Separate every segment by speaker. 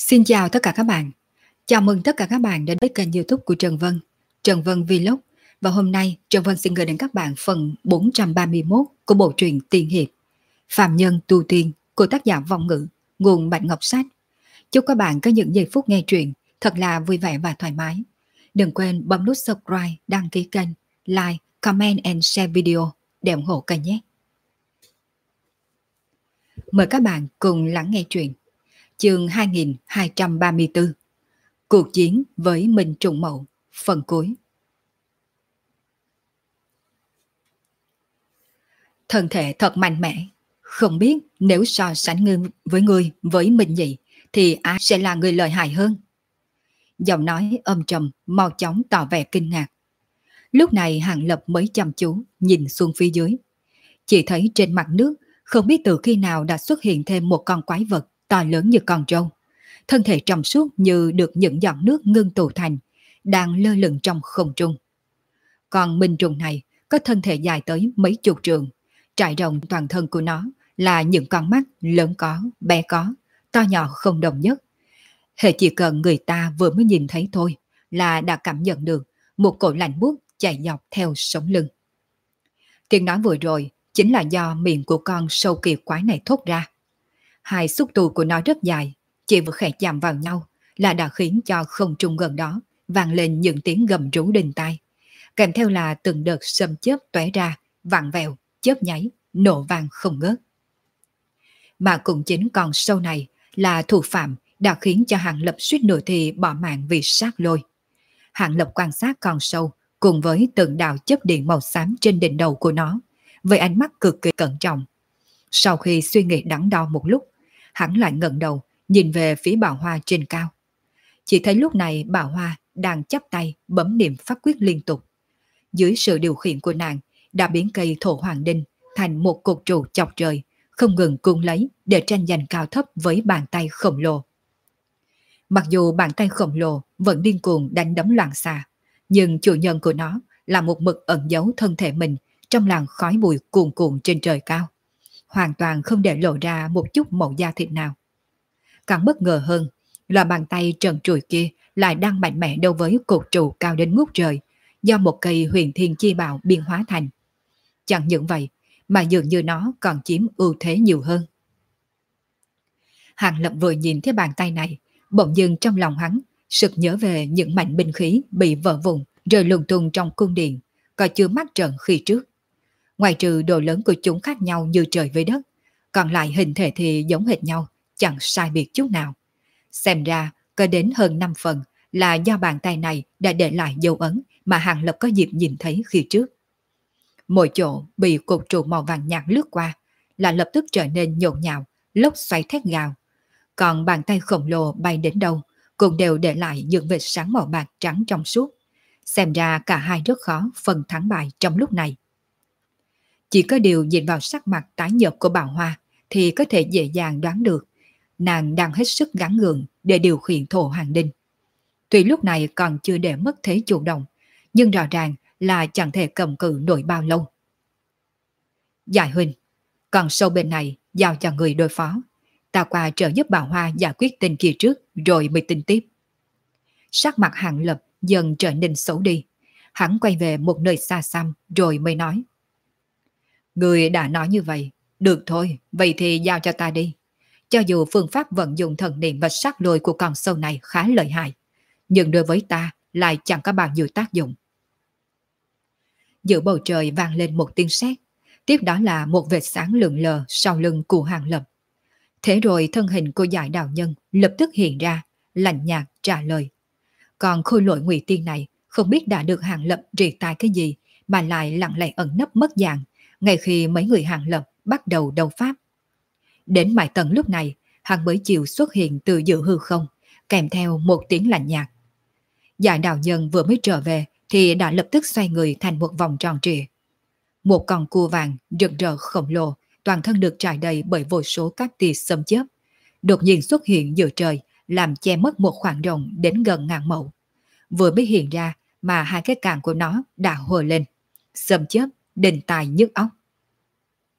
Speaker 1: Xin chào tất cả các bạn. Chào mừng tất cả các bạn đến với kênh YouTube của Trần Vân, Trần Vân Vlog. Và hôm nay Trần Vân xin gửi đến các bạn phần 431 của bộ truyện Tiên Hiệp Phàm Nhân Tu Tiên của tác giả Vong Ngữ, nguồn Bạch Ngọc Sách. Chúc các bạn có những giây phút nghe truyện thật là vui vẻ và thoải mái. Đừng quên bấm nút subscribe, đăng ký kênh, like, comment and share video để ủng hộ kênh nhé. Mời các bạn cùng lắng nghe truyện. Chương 2234, Cuộc chiến với Minh Trùng Mậu, phần cuối. Thân thể thật mạnh mẽ, không biết nếu so sánh với ngươi với Minh Nhị thì ai sẽ là người lợi hại hơn. Giọng nói âm trầm mau chóng tỏ vẻ kinh ngạc. Lúc này Hàng Lập mới chăm chú nhìn xuống phía dưới, chỉ thấy trên mặt nước không biết từ khi nào đã xuất hiện thêm một con quái vật to lớn như con trâu. Thân thể trong suốt như được những giọt nước ngưng tụ thành, đang lơ lửng trong không trung. Còn minh trùng này có thân thể dài tới mấy chục trượng, trải rộng toàn thân của nó là những con mắt lớn có, bé có, to nhỏ không đồng nhất. Hệ chỉ cần người ta vừa mới nhìn thấy thôi là đã cảm nhận được một cỗ lạnh buốt chạy dọc theo sống lưng. Tiếng nói vừa rồi chính là do miệng của con sâu kỳ quái này thốt ra. Hai xúc tu của nó rất dài, chỉ vừa khẽ chạm vào nhau là đã khiến cho không trung gần đó vang lên những tiếng gầm rú đinh tai, kèm theo là từng đợt sấm chớp tóe ra, vặn vẹo, chớp nháy, nổ vang không ngớt. Mà cũng chính con sâu này là thủ phạm đã khiến cho Hàng Lập suýt nữa thì bỏ mạng vì sát lôi. Hàng Lập quan sát con sâu cùng với từng đạo chớp điện màu xám trên đỉnh đầu của nó với ánh mắt cực kỳ cẩn trọng. Sau khi suy nghĩ đắn đo một lúc, hắn lại ngẩng đầu nhìn về phía Bảo Hoa trên cao. Chỉ thấy lúc này Bảo Hoa đang chắp tay bấm niệm pháp quyết liên tục. Dưới sự điều khiển của nàng đã biến cây thổ hoàng đinh thành một cột trụ chọc trời, không ngừng cuốn lấy để tranh giành cao thấp với bàn tay khổng lồ. Mặc dù bàn tay khổng lồ vẫn điên cuồng đánh đấm loạn xạ, nhưng chủ nhân của nó là một mực ẩn giấu thân thể mình trong làn khói bụi cuồn cuộn trên trời cao, hoàn toàn không để lộ ra một chút màu da thịt nào. Càng bất ngờ hơn là bàn tay trần trụi kia lại đang mạnh mẽ đối với cột trụ cao đến ngút trời do một cây huyền thiên chi bảo biên hóa thành. Chẳng những vậy mà dường như nó còn chiếm ưu thế nhiều hơn. Hàng Lập vừa nhìn thấy bàn tay này, bỗng dưng trong lòng hắn sực nhớ về những mảnh binh khí bị vỡ vụn rơi lung tung trong cung điện, có chưa mắt trận khi trước. Ngoài trừ độ lớn của chúng khác nhau như trời với đất, còn lại hình thể thì giống hệt nhau, chẳng sai biệt chút nào. Xem ra có đến hơn 5 phần là do bàn tay này đã để lại dấu ấn mà Hàng Lập có dịp nhìn thấy khi trước. Mỗi chỗ bị cột trụ màu vàng nhạt lướt qua là lập tức trở nên nhộn nhạo, lốc xoáy thét gào. Còn bàn tay khổng lồ bay đến đâu cũng đều để lại những vệt sáng màu bạc trắng trong suốt. Xem ra cả hai rất khó phân thắng bại trong lúc này. Chỉ có điều nhìn vào sắc mặt tái nhợt của Bảo Hoa thì có thể dễ dàng đoán được nàng đang hết sức gắng gượng để điều khiển thổ hoàng đinh. Tuy lúc này còn chưa để mất thế chủ động, nhưng rõ ràng là chẳng thể cầm cự nổi bao lâu. Giải huynh, còn sâu bên này giao cho người đối phó. Ta qua trợ giúp Bảo Hoa giải quyết tên kia trước rồi mới tính tiếp. Sắc mặt Hàng Lập dần trở nên xấu đi. Hắn quay về một nơi xa xăm rồi mới nói. Người đã nói như vậy. Được thôi, vậy thì giao cho ta đi. Cho dù phương pháp vận dụng thần niệm và sát lôi của con sâu này khá lợi hại, nhưng đối với ta lại chẳng có bao nhiêu tác dụng. Giữa bầu trời vang lên một tiếng sét, tiếp đó là một vệt sáng lượn lờ sau lưng của Hàng Lập. Thế rồi thân hình của Giải Đạo Nhân lập tức hiện ra, lạnh nhạt trả lời. Còn khôi lỗi ngụy tiên này không biết đã được Hàng Lập rì tai cái gì mà lại lặng lẽ ẩn nấp mất dạng ngay khi mấy người Hàng Lập bắt đầu đấu pháp. Đến mãi tận lúc này, hắn mới chịu xuất hiện từ giữa hư không, kèm theo một tiếng lạnh nhạt. Giải Đạo Nhân vừa mới trở về thì đã lập tức xoay người thành một vòng tròn trịa. Một con cua vàng rực rỡ khổng lồ, toàn thân được trải đầy bởi vô số các tia sấm chớp, đột nhiên xuất hiện giữa trời, làm che mất một khoảng rộng đến gần ngàn mẫu. Vừa mới hiện ra mà hai cái càng của nó đã hồi lên, sấm chớp đinh tai nhức óc.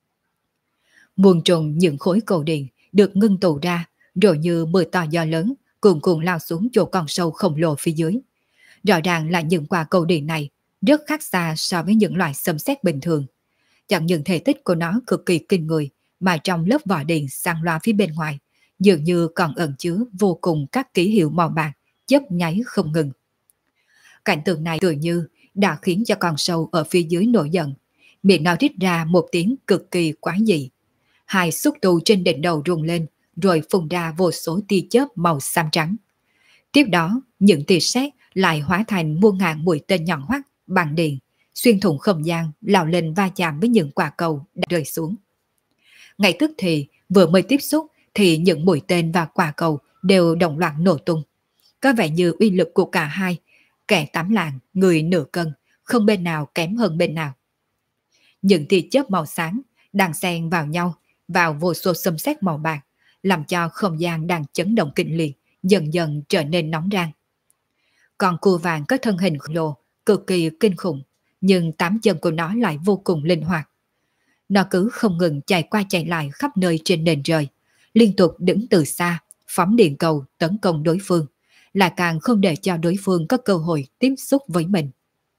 Speaker 1: Muôn trùng những khối cầu điện được ngưng tụ ra, rồi như mưa to gió lớn, cuồn cuộn lao xuống chỗ con sâu khổng lồ phía dưới. Rõ ràng là những quả cầu điện này rất khác xa so với những loại xâm xét bình thường. Chẳng những thể tích của nó cực kỳ kinh người, mà trong lớp vỏ điện sang loa phía bên ngoài, dường như còn ẩn chứa vô cùng các ký hiệu màu bạc, chớp nháy không ngừng. Cảnh tượng này tự như đã khiến cho con sâu ở phía dưới nổi giận, miệng nó rít ra một tiếng cực kỳ quái dị. Hai xúc tu trên đỉnh đầu rung lên, rồi phun ra vô số tia chớp màu xám trắng. Tiếp đó, những tia sét lại hóa thành muôn ngàn mũi tên nhọn hoắt bằng điện, xuyên thủng không gian, lao lên va chạm với những quả cầu đã rơi xuống. Ngay tức thì, vừa mới tiếp xúc thì những mũi tên và quả cầu đều đồng loạt nổ tung. Có vẻ như uy lực của cả hai, kẻ 8 lạng, người nửa cân, không bên nào kém hơn bên nào. Những tia chớp màu sáng đang xen vào nhau, vào vô số xâm xét màu bạc, làm cho không gian đang chấn động kịch liệt dần dần trở nên nóng rang. Con cua vàng có thân hình khổng lồ, cực kỳ kinh khủng, nhưng 8 chân của nó lại vô cùng linh hoạt. Nó cứ không ngừng chạy qua chạy lại khắp nơi trên nền trời, liên tục đứng từ xa, phóng điện cầu tấn công đối phương, là càng không để cho đối phương có cơ hội tiếp xúc với mình.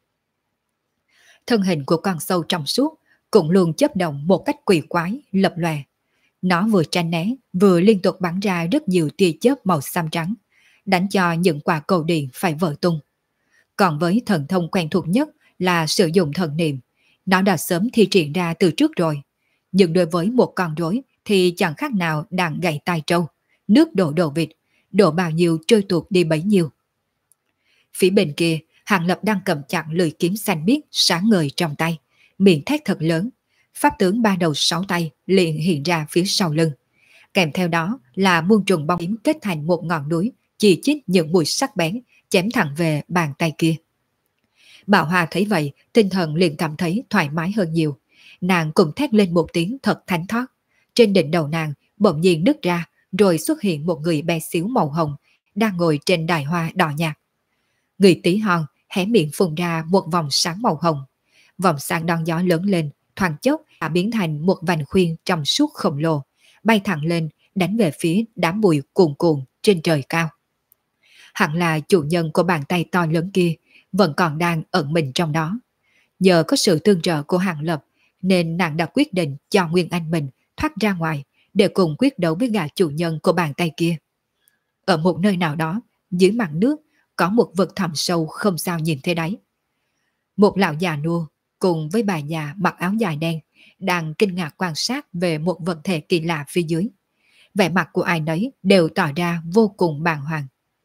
Speaker 1: Thân hình của con sâu trong suốt cũng luôn chớp động một cách quỷ quái, lập lòe. Nó vừa tránh né, vừa liên tục bắn ra rất nhiều tia chớp màu xám trắng, đánh cho những quả cầu điện phải vỡ tung. Còn với thần thông quen thuộc nhất là sử dụng thần niệm, nó đã sớm thi triển ra từ trước rồi. Nhưng đối với một con rối thì chẳng khác nào đang gảy tai trâu, nước đổ đồ vịt, đổ bao nhiêu trôi tuột đi bấy nhiêu. Phía bên kia, Hàng Lập đang cầm chặt lưỡi kiếm xanh biếc sáng ngời trong tay, miệng thét thật lớn. Pháp tướng 3 đầu 6 tay liền hiện ra phía sau lưng. Kèm theo đó là muôn trùng bóng kiếm kết thành một ngọn núi, chỉ chít những mũi sắc bén, chém thẳng về bàn tay kia. Bảo Hoa thấy vậy, tinh thần liền cảm thấy thoải mái hơn nhiều. Nàng cùng thét lên một tiếng thật thánh thót. Trên đỉnh đầu nàng bỗng nhiên nứt ra, rồi xuất hiện một người bé xíu màu hồng, đang ngồi trên đài hoa đỏ nhạt. Người tí hon hé miệng phun ra một vòng sáng màu hồng. Vòng sáng đón gió lớn lên, thoáng chốc đã biến thành một vành khuyên trong suốt khổng lồ, bay thẳng lên, đánh về phía đám bụi cuồn cuộn trên trời cao. Hẳn là chủ nhân của bàn tay to lớn kia vẫn còn đang ẩn mình trong đó. Nhờ có sự tương trợ của Hàng Lập, nên nàng đã quyết định cho Nguyên Anh mình thoát ra ngoài để cùng quyết đấu với gã chủ nhân của bàn tay kia. Ở một nơi nào đó, dưới mặt nước, có một vực thẳm sâu không sao nhìn thấy đáy. Một lão già nua cùng với bà già mặc áo dài đen đang kinh ngạc quan sát về một vật thể kỳ lạ phía dưới. Vẻ mặt của ai nấy đều tỏ ra vô cùng bàng hoàng.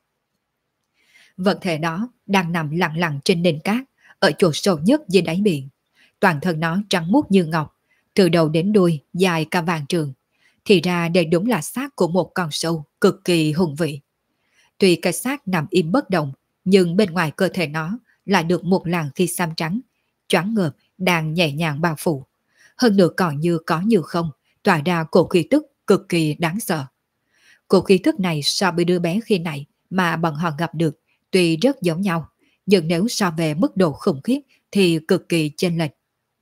Speaker 1: Vật thể đó đang nằm lặng lặng trên nền cát, ở chỗ sâu nhất dưới đáy biển. Toàn thân nó trắng muốt như ngọc, từ đầu đến đuôi dài cả vạn trường. Thì ra đây đúng là xác của một con sâu cực kỳ hùng vĩ. Tuy cái xác nằm im bất động, nhưng bên ngoài cơ thể nó lại được một làn khí xám trắng, choáng ngợp đang nhẹ nhàng bao phủ. Hơn nữa còn như có như không, tỏa ra cổ khí tức cực kỳ đáng sợ. Cổ khí tức này so với đứa bé khi nãy mà bọn họ gặp được tuy rất giống nhau, nhưng nếu so về mức độ khủng khiếp thì cực kỳ chênh lệch.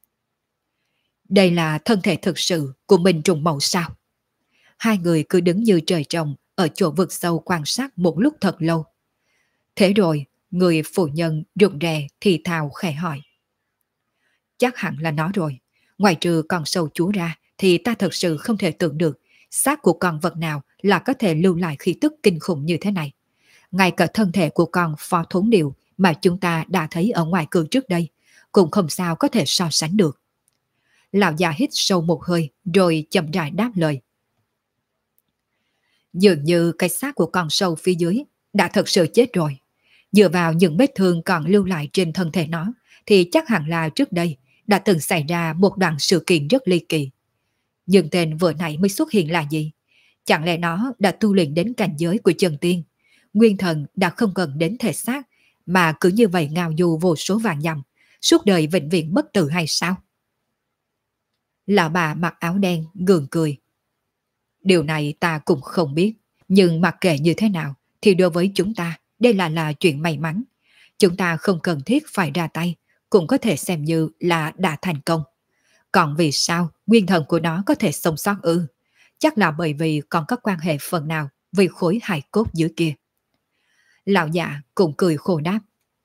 Speaker 1: Đây là thân thể thực sự của Minh Trùng Mậu sao? Hai người cứ đứng như trời trồng ở chỗ vực sâu quan sát một lúc thật lâu. Thế rồi, người phụ nhân rụt rè thì thào khẽ hỏi. Chắc hẳn là nó rồi. Ngoài trừ con sâu chúa ra thì ta thật sự không thể tưởng được xác của con vật nào là có thể lưu lại khí tức kinh khủng như thế này. Ngay cả thân thể của con phó thốn điệu mà chúng ta đã thấy ở ngoài cửa trước đây cũng không sao có thể so sánh được. Lão già hít sâu một hơi rồi chậm rãi đáp lời. Dường như cái xác của con sâu phía dưới đã thật sự chết rồi. Dựa vào những vết thương còn lưu lại trên thân thể nó thì chắc hẳn là trước đây đã từng xảy ra một đoạn sự kiện rất ly kỳ. Nhưng tên vừa nãy mới xuất hiện là gì? Chẳng lẽ nó đã tu luyện đến cảnh giới của chân tiên? Nguyên thần đã không cần đến thể xác mà cứ như vậy ngao du vô số vạn dặm, suốt đời vĩnh viễn bất tử hay sao? Lão bà mặc áo đen gượng cười. Điều này ta cũng không biết, nhưng mặc kệ như thế nào thì đối với chúng ta đây là chuyện may mắn. Chúng ta không cần thiết phải ra tay, cũng có thể xem như là đã thành công. Còn vì sao nguyên thần của nó có thể sống sót ư? Chắc là bởi vì còn có quan hệ phần nào với khối hài cốt dưới kia. Lão già cũng cười khổ đáp.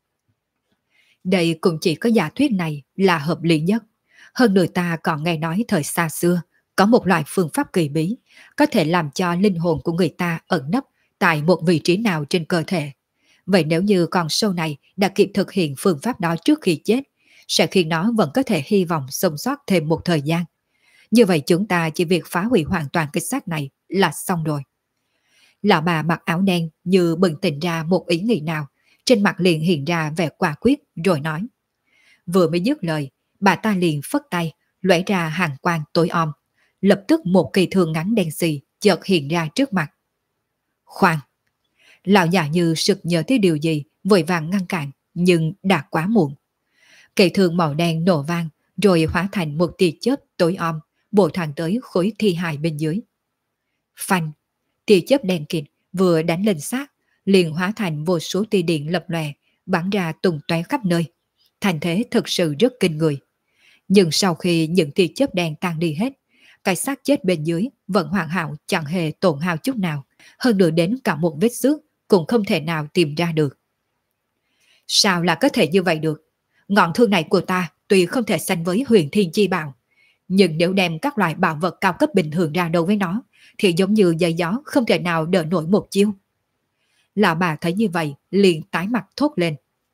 Speaker 1: Đây cũng chỉ có giả thuyết này là hợp lý nhất. Hơn người ta còn nghe nói thời xa xưa, có một loại phương pháp kỳ bí, có thể làm cho linh hồn của người ta ẩn nấp tại một vị trí nào trên cơ thể. Vậy nếu như con sâu này đã kịp thực hiện phương pháp đó trước khi chết, sẽ khiến nó vẫn có thể hy vọng sống sót thêm một thời gian. Như vậy chúng ta chỉ việc phá hủy hoàn toàn cái xác này là xong rồi. Lão bà mặc áo đen như bừng tỉnh ra một ý nghĩ nào, trên mặt liền hiện ra vẻ quả quyết rồi nói. Vừa mới dứt lời, bà ta liền phất tay, lóe ra hàng quang tối om. Lập tức một cây thương ngắn đen xì chợt hiện ra trước mặt. Khoan! Lão già như sực nhớ tới điều gì, vội vàng ngăn cản, nhưng đã quá muộn. Cây thương màu đen nổ vang, rồi hóa thành một tia chớp tối om, bổ thẳng tới khối thi hài bên dưới. Phanh! Tia chớp đen kịt vừa đánh lên xác, liền hóa thành vô số tia điện lập lòe, bắn ra tung tóe khắp nơi. Thành thế thực sự rất kinh người. Nhưng sau khi những tia chớp đen tan đi hết, cái xác chết bên dưới vẫn hoàn hảo, chẳng hề tổn hao chút nào, hơn nữa đến cả một vết xước cũng không thể nào tìm ra được. Sao là có thể như vậy được? Ngọn thương này của ta tuy không thể sánh với huyền thiên chi bảo, nhưng nếu đem các loại bảo vật cao cấp bình thường ra đấu với nó, thì giống như dây gió không thể nào đỡ nổi một chiêu. Lão bà thấy như vậy, liền tái mặt thốt lên.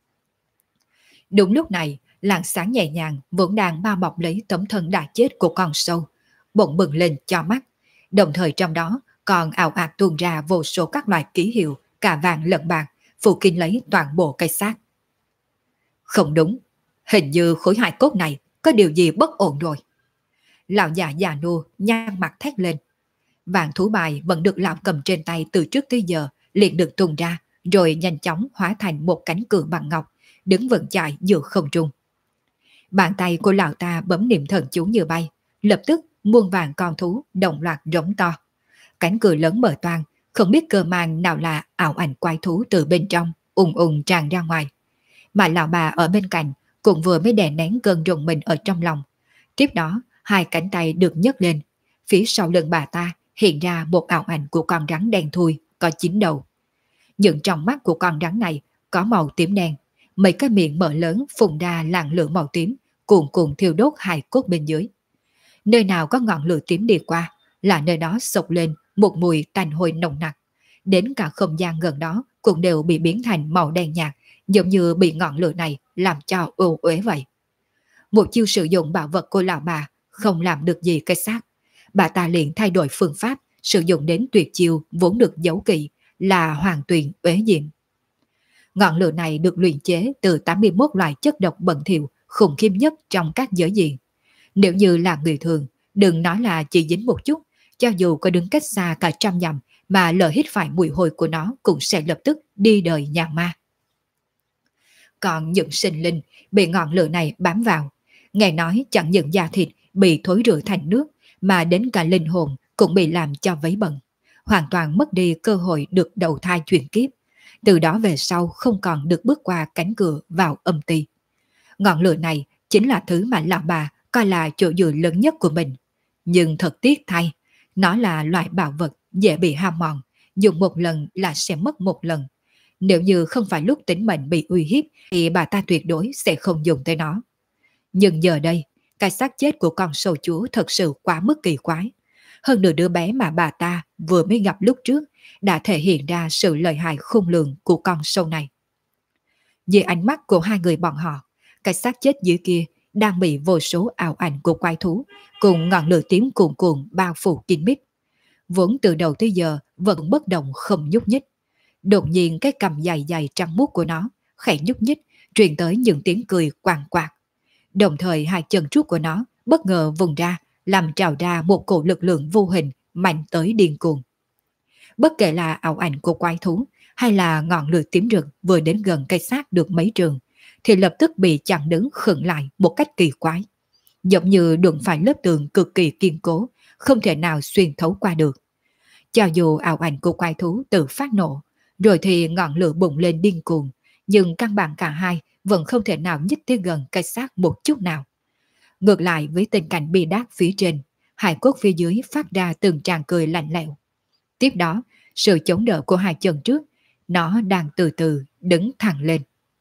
Speaker 1: Đúng lúc này, làn sáng nhẹ nhàng vốn đang bao bọc lấy tấm thân đã chết của con sâu, bỗng bừng lên cho mắt, đồng thời trong đó còn ảo ạt tuôn ra vô số các loại ký hiệu, cả vàng lẫn bạc, phủ kín lấy toàn bộ cây xác. Không đúng, hình như khối hài cốt này có điều gì bất ổn rồi. Lão già già nua nhăn mặt thét lên. Vàng thú bài vẫn được lão cầm trên tay từ trước tới giờ liền được tung ra, rồi nhanh chóng hóa thành một cánh cửa bằng ngọc, đứng vững chãi giữa không trung. Bàn tay của lão ta bấm niệm thần chú như bay, lập tức muôn vàng con thú đồng loạt rống to. Cánh cửa lớn mở toang, không biết cơ mang nào là ảo ảnh quái thú từ bên trong ùng ùng tràn ra ngoài. Mà lão bà ở bên cạnh cũng vừa mới đè nén cơn rùng mình ở trong lòng. Tiếp đó, hai cánh tay được nhấc lên, phía sau lưng bà ta hiện ra một ảo ảnh của con rắn đen thui có 9 đầu. Những trong mắt của con rắn này có màu tím đen, mấy cái miệng mở lớn phun ra làn lửa màu tím, cuồn cuộn thiêu đốt hài cốt bên dưới. Nơi nào có ngọn lửa tím đi qua là nơi đó sộc lên một mùi tanh hôi nồng nặc. Đến cả không gian gần đó cũng đều bị biến thành màu đen nhạt, giống như bị ngọn lửa này làm cho ô uế vậy. Một chiêu sử dụng bảo vật của lão bà không làm được gì cái xác. Bà ta liền thay đổi phương pháp, sử dụng đến tuyệt chiêu vốn được giấu kỹ là hoàn toàn uế diệm. Ngọn lửa này được luyện chế từ 81 loại chất độc bẩn thỉu khủng khiếp nhất trong các giới diện. Nếu như là người thường, đừng nói là chỉ dính một chút, cho dù có đứng cách xa cả trăm dặm mà lỡ hít phải mùi hôi của nó cũng sẽ lập tức đi đời nhà ma. Còn những sinh linh bị ngọn lửa này bám vào, nghe nói chẳng những da thịt bị thối rữa thành nước, mà đến cả linh hồn cũng bị làm cho vấy bẩn, hoàn toàn mất đi cơ hội được đầu thai chuyển kiếp. Từ đó về sau không còn được bước qua cánh cửa vào âm ti. Ngọn lửa này chính là thứ mà lão bà coi là chỗ dựa lớn nhất của mình. Nhưng thật tiếc thay, nó là loại bảo vật dễ bị hao mòn, dùng một lần là sẽ mất một lần. Nếu như không phải lúc tính mệnh bị uy hiếp thì bà ta tuyệt đối sẽ không dùng tới nó. Nhưng giờ đây, cái xác chết của con sâu chúa thật sự quá mức kỳ quái. Hơn nửa đứa bé mà bà ta vừa mới gặp lúc trước đã thể hiện ra sự lợi hại khôn lường của con sâu này. Dưới ánh mắt của hai người bọn họ, cái xác chết dưới kia đang bị vô số ảo ảnh của quái thú cùng ngọn lửa tím cuồn cuộn bao phủ kín mít. Vốn từ đầu tới giờ vẫn bất động không nhúc nhích. Đột nhiên cái cằm dài dài trắng muốt của nó khẽ nhúc nhích, truyền tới những tiếng cười quàng quạt. Đồng thời hai chân trước của nó bất ngờ vùng ra, làm trào ra một cổ lực lượng vô hình mạnh tới điên cuồng. Bất kể là ảo ảnh của quái thú hay là ngọn lửa tím rực vừa đến gần cây xác được mấy trường, thì lập tức bị chặn đứng khựng lại một cách kỳ quái. Giống như đụng phải lớp tường cực kỳ kiên cố, không thể nào xuyên thấu qua được. Cho dù ảo ảnh của quái thú tự phát nổ, rồi thì ngọn lửa bùng lên điên cuồng, nhưng căn bản cả hai vẫn không thể nào nhích tới gần cây xác một chút nào. Ngược lại với tình cảnh bi đát phía trên, hải cốt phía dưới phát ra từng tràng cười lạnh lẽo. Tiếp đó, sự chống đỡ của hai chân trước Nó đang từ từ đứng thẳng lên.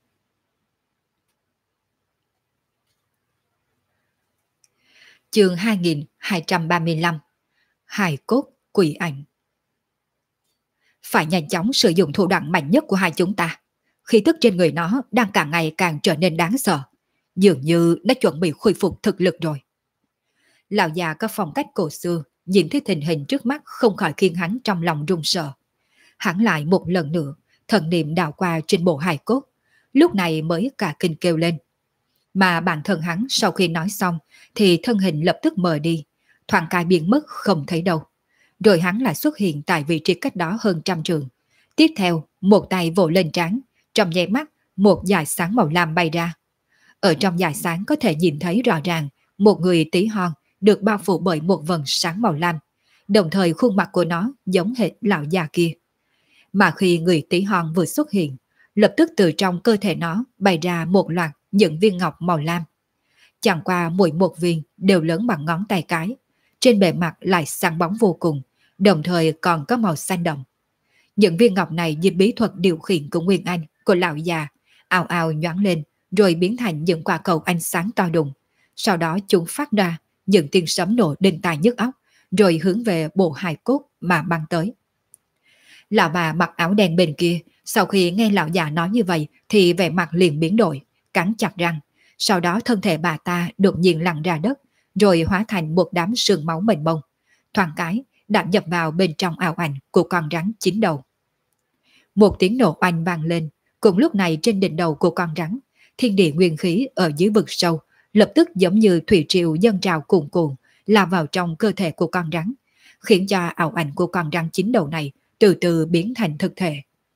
Speaker 1: Chương 2235. Hài cốt quỷ ảnh. Phải nhanh chóng sử dụng thủ đoạn mạnh nhất của hai chúng ta. Khí tức trên người nó đang càng ngày càng trở nên đáng sợ. Dường như nó chuẩn bị khôi phục thực lực rồi. Lão già có phong cách cổ xưa, nhìn thấy tình hình trước mắt không khỏi khiến hắn trong lòng run sợ. Hắn lại một lần nữa, thần niệm đảo qua trên bộ hài cốt, lúc này mới cả kinh kêu lên. Mà bản thân hắn sau khi nói xong thì thân hình lập tức mờ đi, thoáng cái biến mất không thấy đâu. Rồi hắn lại xuất hiện tại vị trí cách đó hơn 100 trường. Tiếp theo, một tay vỗ lên trán, trong nháy mắt, một dải sáng màu lam bay ra. Ở trong dải sáng có thể nhìn thấy rõ ràng một người tí hon được bao phủ bởi một vầng sáng màu lam, đồng thời khuôn mặt của nó giống hệt lão già kia. Mà khi người tí hon vừa xuất hiện, lập tức từ trong cơ thể nó bay ra một loạt những viên ngọc màu lam. Chẳng qua mỗi một viên đều lớn bằng ngón tay cái, trên bề mặt lại sáng bóng vô cùng, đồng thời còn có màu xanh đậm. Những viên ngọc này như bí thuật điều khiển của Nguyên Anh, của lão già, ào ào nhoáng lên, rồi biến thành những quả cầu ánh sáng to đùng. Sau đó chúng phát ra những tiếng sấm nổ đinh tai nhức óc, rồi hướng về bộ hài cốt mà băng tới. Lão bà mặc áo đen bên kia, sau khi nghe lão già nói như vậy thì vẻ mặt liền biến đổi, cắn chặt răng. Sau đó thân thể bà ta đột nhiên lăn ra đất, rồi hóa thành một đám sương máu mênh mông. Thoáng cái đã nhập vào bên trong ảo ảnh của con rắn 9 đầu. Một tiếng nổ oanh vang lên, cùng lúc này trên đỉnh đầu của con rắn, thiên địa nguyên khí ở dưới vực sâu lập tức giống như thủy triều dâng trào cuồn cuộn lao vào trong cơ thể của con rắn, khiến cho ảo ảnh của con rắn 9 đầu này từ từ biến thành thực thể.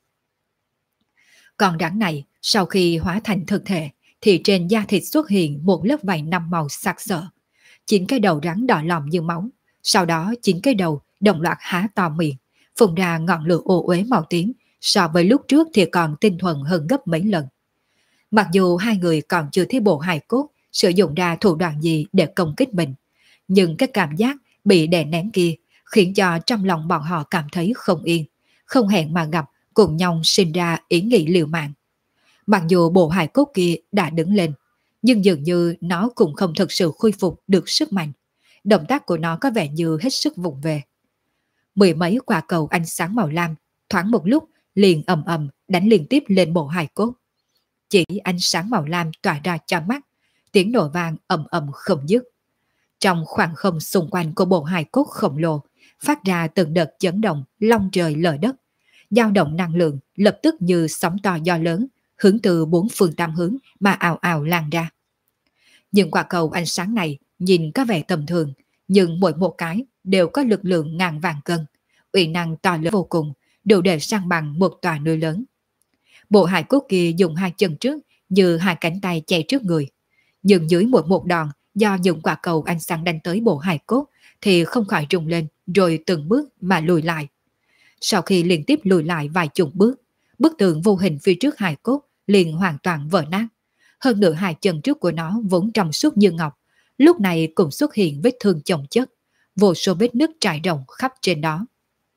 Speaker 1: Con rắn này sau khi hóa thành thực thể thì trên da thịt xuất hiện một lớp vảy 5 màu sặc sỡ. 9 cái đầu rắn đỏ lòm như máu, sau đó 9 cái đầu đồng loạt há to miệng, phun ra ngọn lửa ô uế màu tím, so với lúc trước thì còn tinh thuần hơn gấp mấy lần. Mặc dù hai người còn chưa thấy bộ hài cốt sử dụng ra thủ đoạn gì để công kích mình, nhưng cái cảm giác bị đè nén kia khiến cho trong lòng bọn họ cảm thấy không yên, không hẹn mà gặp, cùng nhau sinh ra ý nghĩ liều mạng. Mặc dù bộ hài cốt kia đã đứng lên, nhưng dường như nó cũng không thực sự khôi phục được sức mạnh. Động tác của nó có vẻ như hết sức vụng về. Mười mấy quả cầu ánh sáng màu lam thoáng một lúc liền ầm ầm đánh liên tiếp lên bộ hài cốt. Chỉ ánh sáng màu lam tỏa ra cho mắt, tiếng nổ vang ầm ầm không dứt. Trong khoảng không xung quanh của bộ hài cốt khổng lồ phát ra từng đợt chấn động long trời lở đất, dao động năng lượng lập tức như sóng to gió lớn, hướng từ bốn phương tám hướng mà ào ào lan ra. Những quả cầu ánh sáng này nhìn có vẻ tầm thường, nhưng mỗi một cái đều có lực lượng ngàn vạn cân, uy năng to lớn vô cùng, đủ để san bằng một tòa núi lớn. Bộ hài cốt kia dùng hai chân trước như hai cánh tay chạy trước người, nhưng dưới mỗi một đòn do những quả cầu ánh sáng đánh tới bộ hài cốt thì không khỏi rung lên rồi từng bước mà lùi lại. Sau khi liên tiếp lùi lại vài chục bước, bức tường vô hình phía trước hài cốt liền hoàn toàn vỡ nát. Hơn nữa hai chân trước của nó vốn trong suốt như ngọc, lúc này cũng xuất hiện vết thương chồng chất, vô số vết nứt trải rộng khắp trên đó.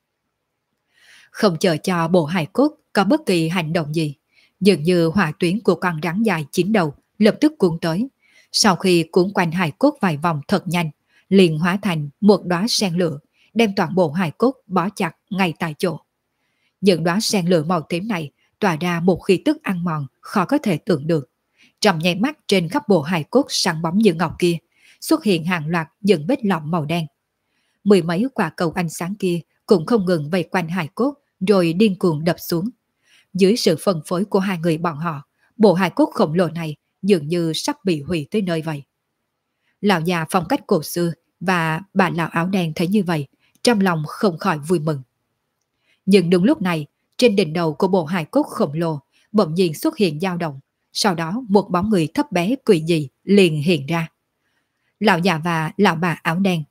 Speaker 1: Không chờ cho bộ hài cốt có bất kỳ hành động gì, dường như hỏa tuyến của con rắn dài 9 đầu lập tức cuốn tới. Sau khi cuốn quanh hài cốt vài vòng thật nhanh, liền hóa thành một đóa sen lửa, đem toàn bộ hài cốt bó chặt ngay tại chỗ. Những đóa sen lửa màu tím này tỏa ra một khí tức ăn mòn khó có thể tưởng được. Trong nháy mắt trên khắp bộ hài cốt sáng bóng như ngọc kia xuất hiện hàng loạt những vết lõm màu đen. Mười mấy quả cầu ánh sáng kia cũng không ngừng vây quanh hài cốt rồi điên cuồng đập xuống. Dưới sự phân phối của hai người bọn họ, bộ hài cốt khổng lồ này dường như sắp bị hủy tới nơi vậy. Lão già phong cách cổ xưa và bà lão áo đen thấy như vậy, trong lòng không khỏi vui mừng. Nhưng đúng lúc này, trên đỉnh đầu của bộ hài cốt khổng lồ bỗng nhiên xuất hiện dao động, sau đó một bóng người thấp bé quỷ dị liền hiện ra. Lão già và lão bà áo đen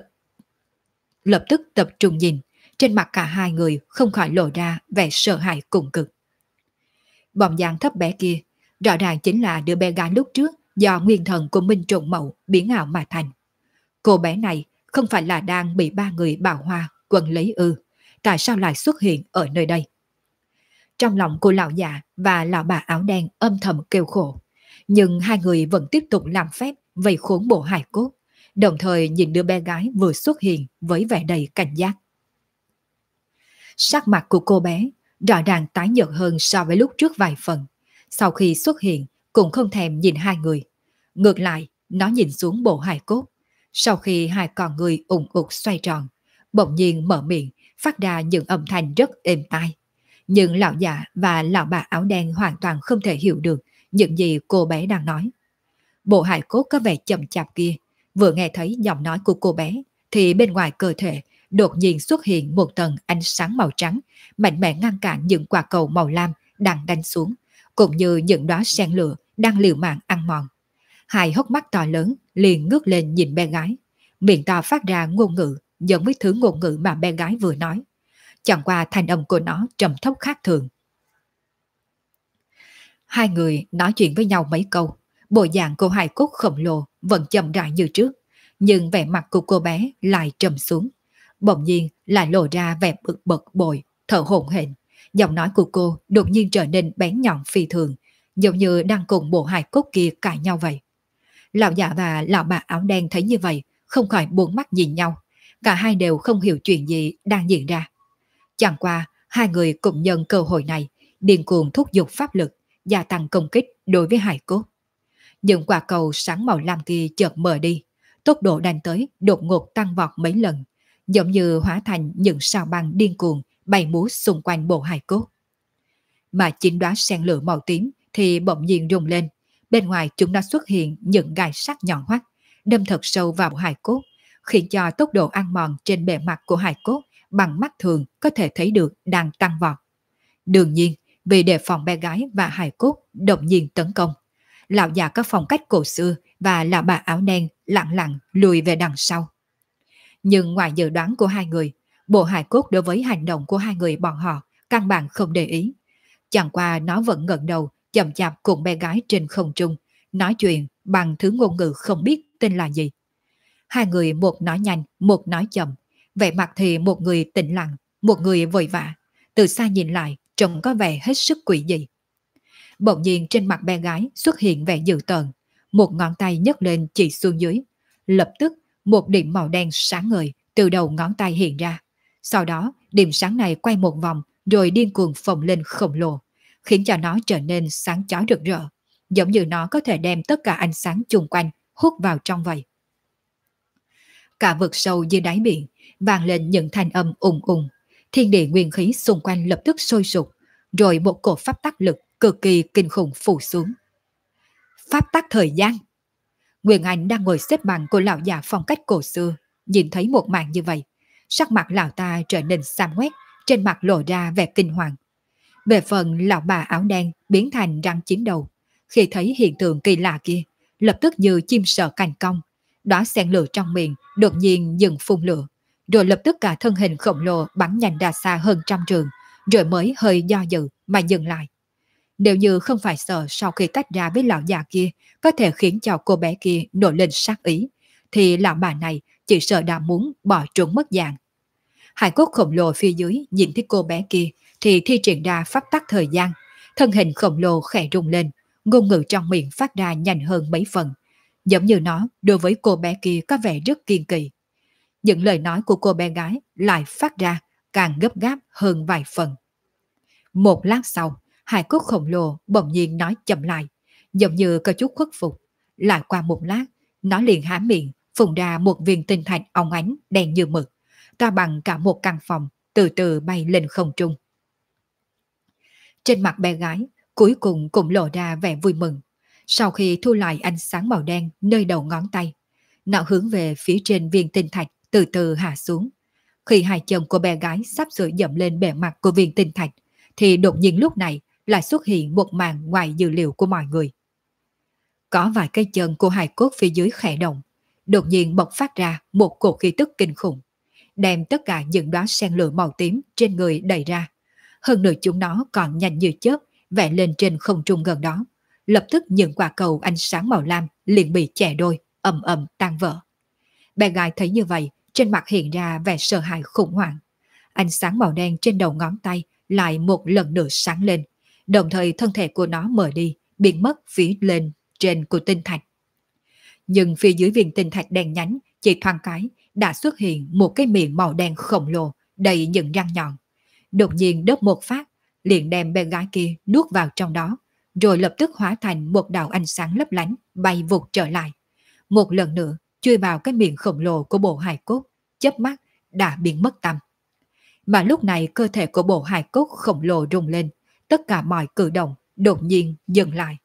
Speaker 1: lập tức tập trung nhìn, trên mặt cả hai người không khỏi lộ ra vẻ sợ hãi cùng cực. Bóng dáng thấp bé kia rõ ràng chính là đứa bé gái lúc trước do nguyên thần của Minh Trùng Mậu biến ảo mà thành. Cô bé này không phải là đang bị ba người bạo hoa quần lấy ư? Tại sao lại xuất hiện ở nơi đây? Trong lòng của lão già và lão bà áo đen âm thầm kêu khổ. Nhưng hai người vẫn tiếp tục làm phép vây khốn bộ hài cốt, đồng thời nhìn đứa bé gái vừa xuất hiện với vẻ đầy cảnh giác. Sắc mặt của cô bé rõ ràng tái nhợt hơn so với lúc trước vài phần. Sau khi xuất hiện cũng không thèm nhìn hai người. Ngược lại, nó nhìn xuống bộ hài cốt. Sau khi hai con người ủng ụt xoay tròn, bỗng nhiên mở miệng, phát ra những âm thanh rất êm tai. Nhưng lão già và lão bà áo đen hoàn toàn không thể hiểu được những gì cô bé đang nói. Bộ hài cốt có vẻ chậm chạp kia, vừa nghe thấy giọng nói của cô bé, thì bên ngoài cơ thể đột nhiên xuất hiện một tầng ánh sáng màu trắng, mạnh mẽ ngăn cản những quả cầu màu lam đang đánh xuống, cũng như những đóa sen lửa đang liều mạng ăn mòn. Hai hốc mắt to lớn liền ngước lên nhìn bé gái, miệng to phát ra ngôn ngữ giống với thứ ngôn ngữ mà bé gái vừa nói. Chẳng qua thanh âm của nó trầm thấp khác thường. Hai người nói chuyện với nhau mấy câu, bộ dạng của hài cốt khổng lồ vẫn chậm rãi như trước, nhưng vẻ mặt của cô bé lại trầm xuống. Bỗng nhiên lại lộ ra vẻ bực bực bội, thở hổn hển. Giọng nói của cô đột nhiên trở nên bén nhọn phi thường, giống như đang cùng bộ hài cốt kia cãi nhau vậy. Lão già và lão bà áo đen thấy như vậy, không khỏi buông mắt nhìn nhau. Cả hai đều không hiểu chuyện gì đang diễn ra. Chẳng qua, hai người cùng nhân cơ hội này, điên cuồng thúc giục pháp lực, gia tăng công kích đối với hài cốt. Những quả cầu sáng màu lam kia chợt mở đi, tốc độ đánh tới đột ngột tăng vọt mấy lần, giống như hóa thành những sao băng điên cuồng bay múa xung quanh bộ hài cốt. Mà chính đóa sen lửa màu tím thì bỗng nhiên rung lên, bên ngoài chúng đã xuất hiện những gai sắc nhọn hoắt, đâm thật sâu vào hài cốt, khiến cho tốc độ ăn mòn trên bề mặt của hài cốt bằng mắt thường có thể thấy được đang tăng vọt. Đương nhiên, vì đề phòng bé gái và hài cốt đột nhiên tấn công, lão già có phong cách cổ xưa và lão bà áo đen lặng lặng lùi về đằng sau. Nhưng ngoài dự đoán của hai người, bộ hài cốt đối với hành động của hai người bọn họ căn bản không để ý. Chẳng qua nó vẫn ngẩng đầu chậm chạp cùng bé gái trên không trung, nói chuyện bằng thứ ngôn ngữ không biết tên là gì. Hai người một nói nhanh, một nói chậm, vẻ mặt thì một người tĩnh lặng, một người vội vã. Từ xa nhìn lại, trông có vẻ hết sức quỷ dị. Bỗng nhiên trên mặt bé gái xuất hiện vẻ dữ tợn, một ngón tay nhấc lên chỉ xuống dưới. Lập tức, một điểm màu đen sáng ngời từ đầu ngón tay hiện ra. Sau đó, điểm sáng này quay một vòng rồi điên cuồng phồng lên khổng lồ, khiến cho nó trở nên sáng chói rực rỡ, giống như nó có thể đem tất cả ánh sáng chung quanh hút vào trong vậy. Cả vực sâu dưới đáy biển vang lên những thanh âm ùng ùng, thiên địa nguyên khí xung quanh lập tức sôi sục, rồi một cổ pháp tắc lực cực kỳ kinh khủng phủ xuống. Pháp tắc thời gian. Nguyên Anh đang ngồi xếp bằng của lão già phong cách cổ xưa, nhìn thấy một màn như vậy, sắc mặt lão ta trở nên xám ngoét, trên mặt lộ ra vẻ kinh hoàng. Về phần lão bà áo đen biến thành răng chín đầu, khi thấy hiện tượng kỳ lạ kia, lập tức như chim sợ cành cong, đóa sen lửa trong miệng đột nhiên dừng phun lửa, rồi lập tức cả thân hình khổng lồ bắn nhanh ra xa hơn 100 trường, rồi mới hơi do dự mà dừng lại. Nếu như không phải sợ sau khi tách ra với lão già kia có thể khiến cho cô bé kia nổi lên sát ý, thì lão bà này chỉ sợ đã muốn bỏ trốn mất dạng. Hải cốt khổng lồ phía dưới nhìn thấy cô bé kia thì thi triển ra pháp tắc thời gian, thân hình khổng lồ khẽ rung lên, ngôn ngữ trong miệng phát ra nhanh hơn mấy phần, giống như nó đối với cô bé kia có vẻ rất kiên kỳ. Những lời nói của cô bé gái lại phát ra càng gấp gáp hơn vài phần. Một lát sau, hải cốt khổng lồ bỗng nhiên nói chậm lại, giống như có chút khuất phục. Lại qua một lát, nó liền há miệng, phun ra một viên tinh thạch óng ánh đen như mực, to bằng cả một căn phòng, từ từ bay lên không trung. Trên mặt bé gái, cuối cùng cũng lộ ra vẻ vui mừng. Sau khi thu lại ánh sáng màu đen nơi đầu ngón tay, nó hướng về phía trên viên tinh thạch từ từ hạ xuống. Khi hai chân của bé gái sắp sửa dậm lên bề mặt của viên tinh thạch, thì đột nhiên lúc này lại xuất hiện một màn ngoài dự liệu của mọi người. Có vài cây chân của hài cốt phía dưới khẽ động, đột nhiên bộc phát ra một cổ khí tức kinh khủng, đem tất cả những đóa sen lửa màu tím trên người đẩy ra. Hơn nữa chúng nó còn nhanh như chớp vẽ lên trên không trung gần đó. Lập tức những quả cầu ánh sáng màu lam liền bị chẻ đôi, ầm ầm tan vỡ. Bé gái thấy như vậy, trên mặt hiện ra vẻ sợ hãi khủng hoảng. Ánh sáng màu đen trên đầu ngón tay lại một lần nữa sáng lên, đồng thời thân thể của nó mờ đi, biến mất phía lên trên của tinh thạch. Nhưng phía dưới viên tinh thạch đen nhánh, chỉ thoáng cái, đã xuất hiện một cái miệng màu đen khổng lồ, đầy những răng nhọn. Đột nhiên đớp một phát, liền đem bé gái kia nuốt vào trong đó, rồi lập tức hóa thành một đạo ánh sáng lấp lánh, bay vụt trở lại. Một lần nữa, chui vào cái miệng khổng lồ của bộ hài cốt, chớp mắt, đã biến mất tăm. Mà lúc này cơ thể của bộ hài cốt khổng lồ rung lên, tất cả mọi cử động đột nhiên dừng lại.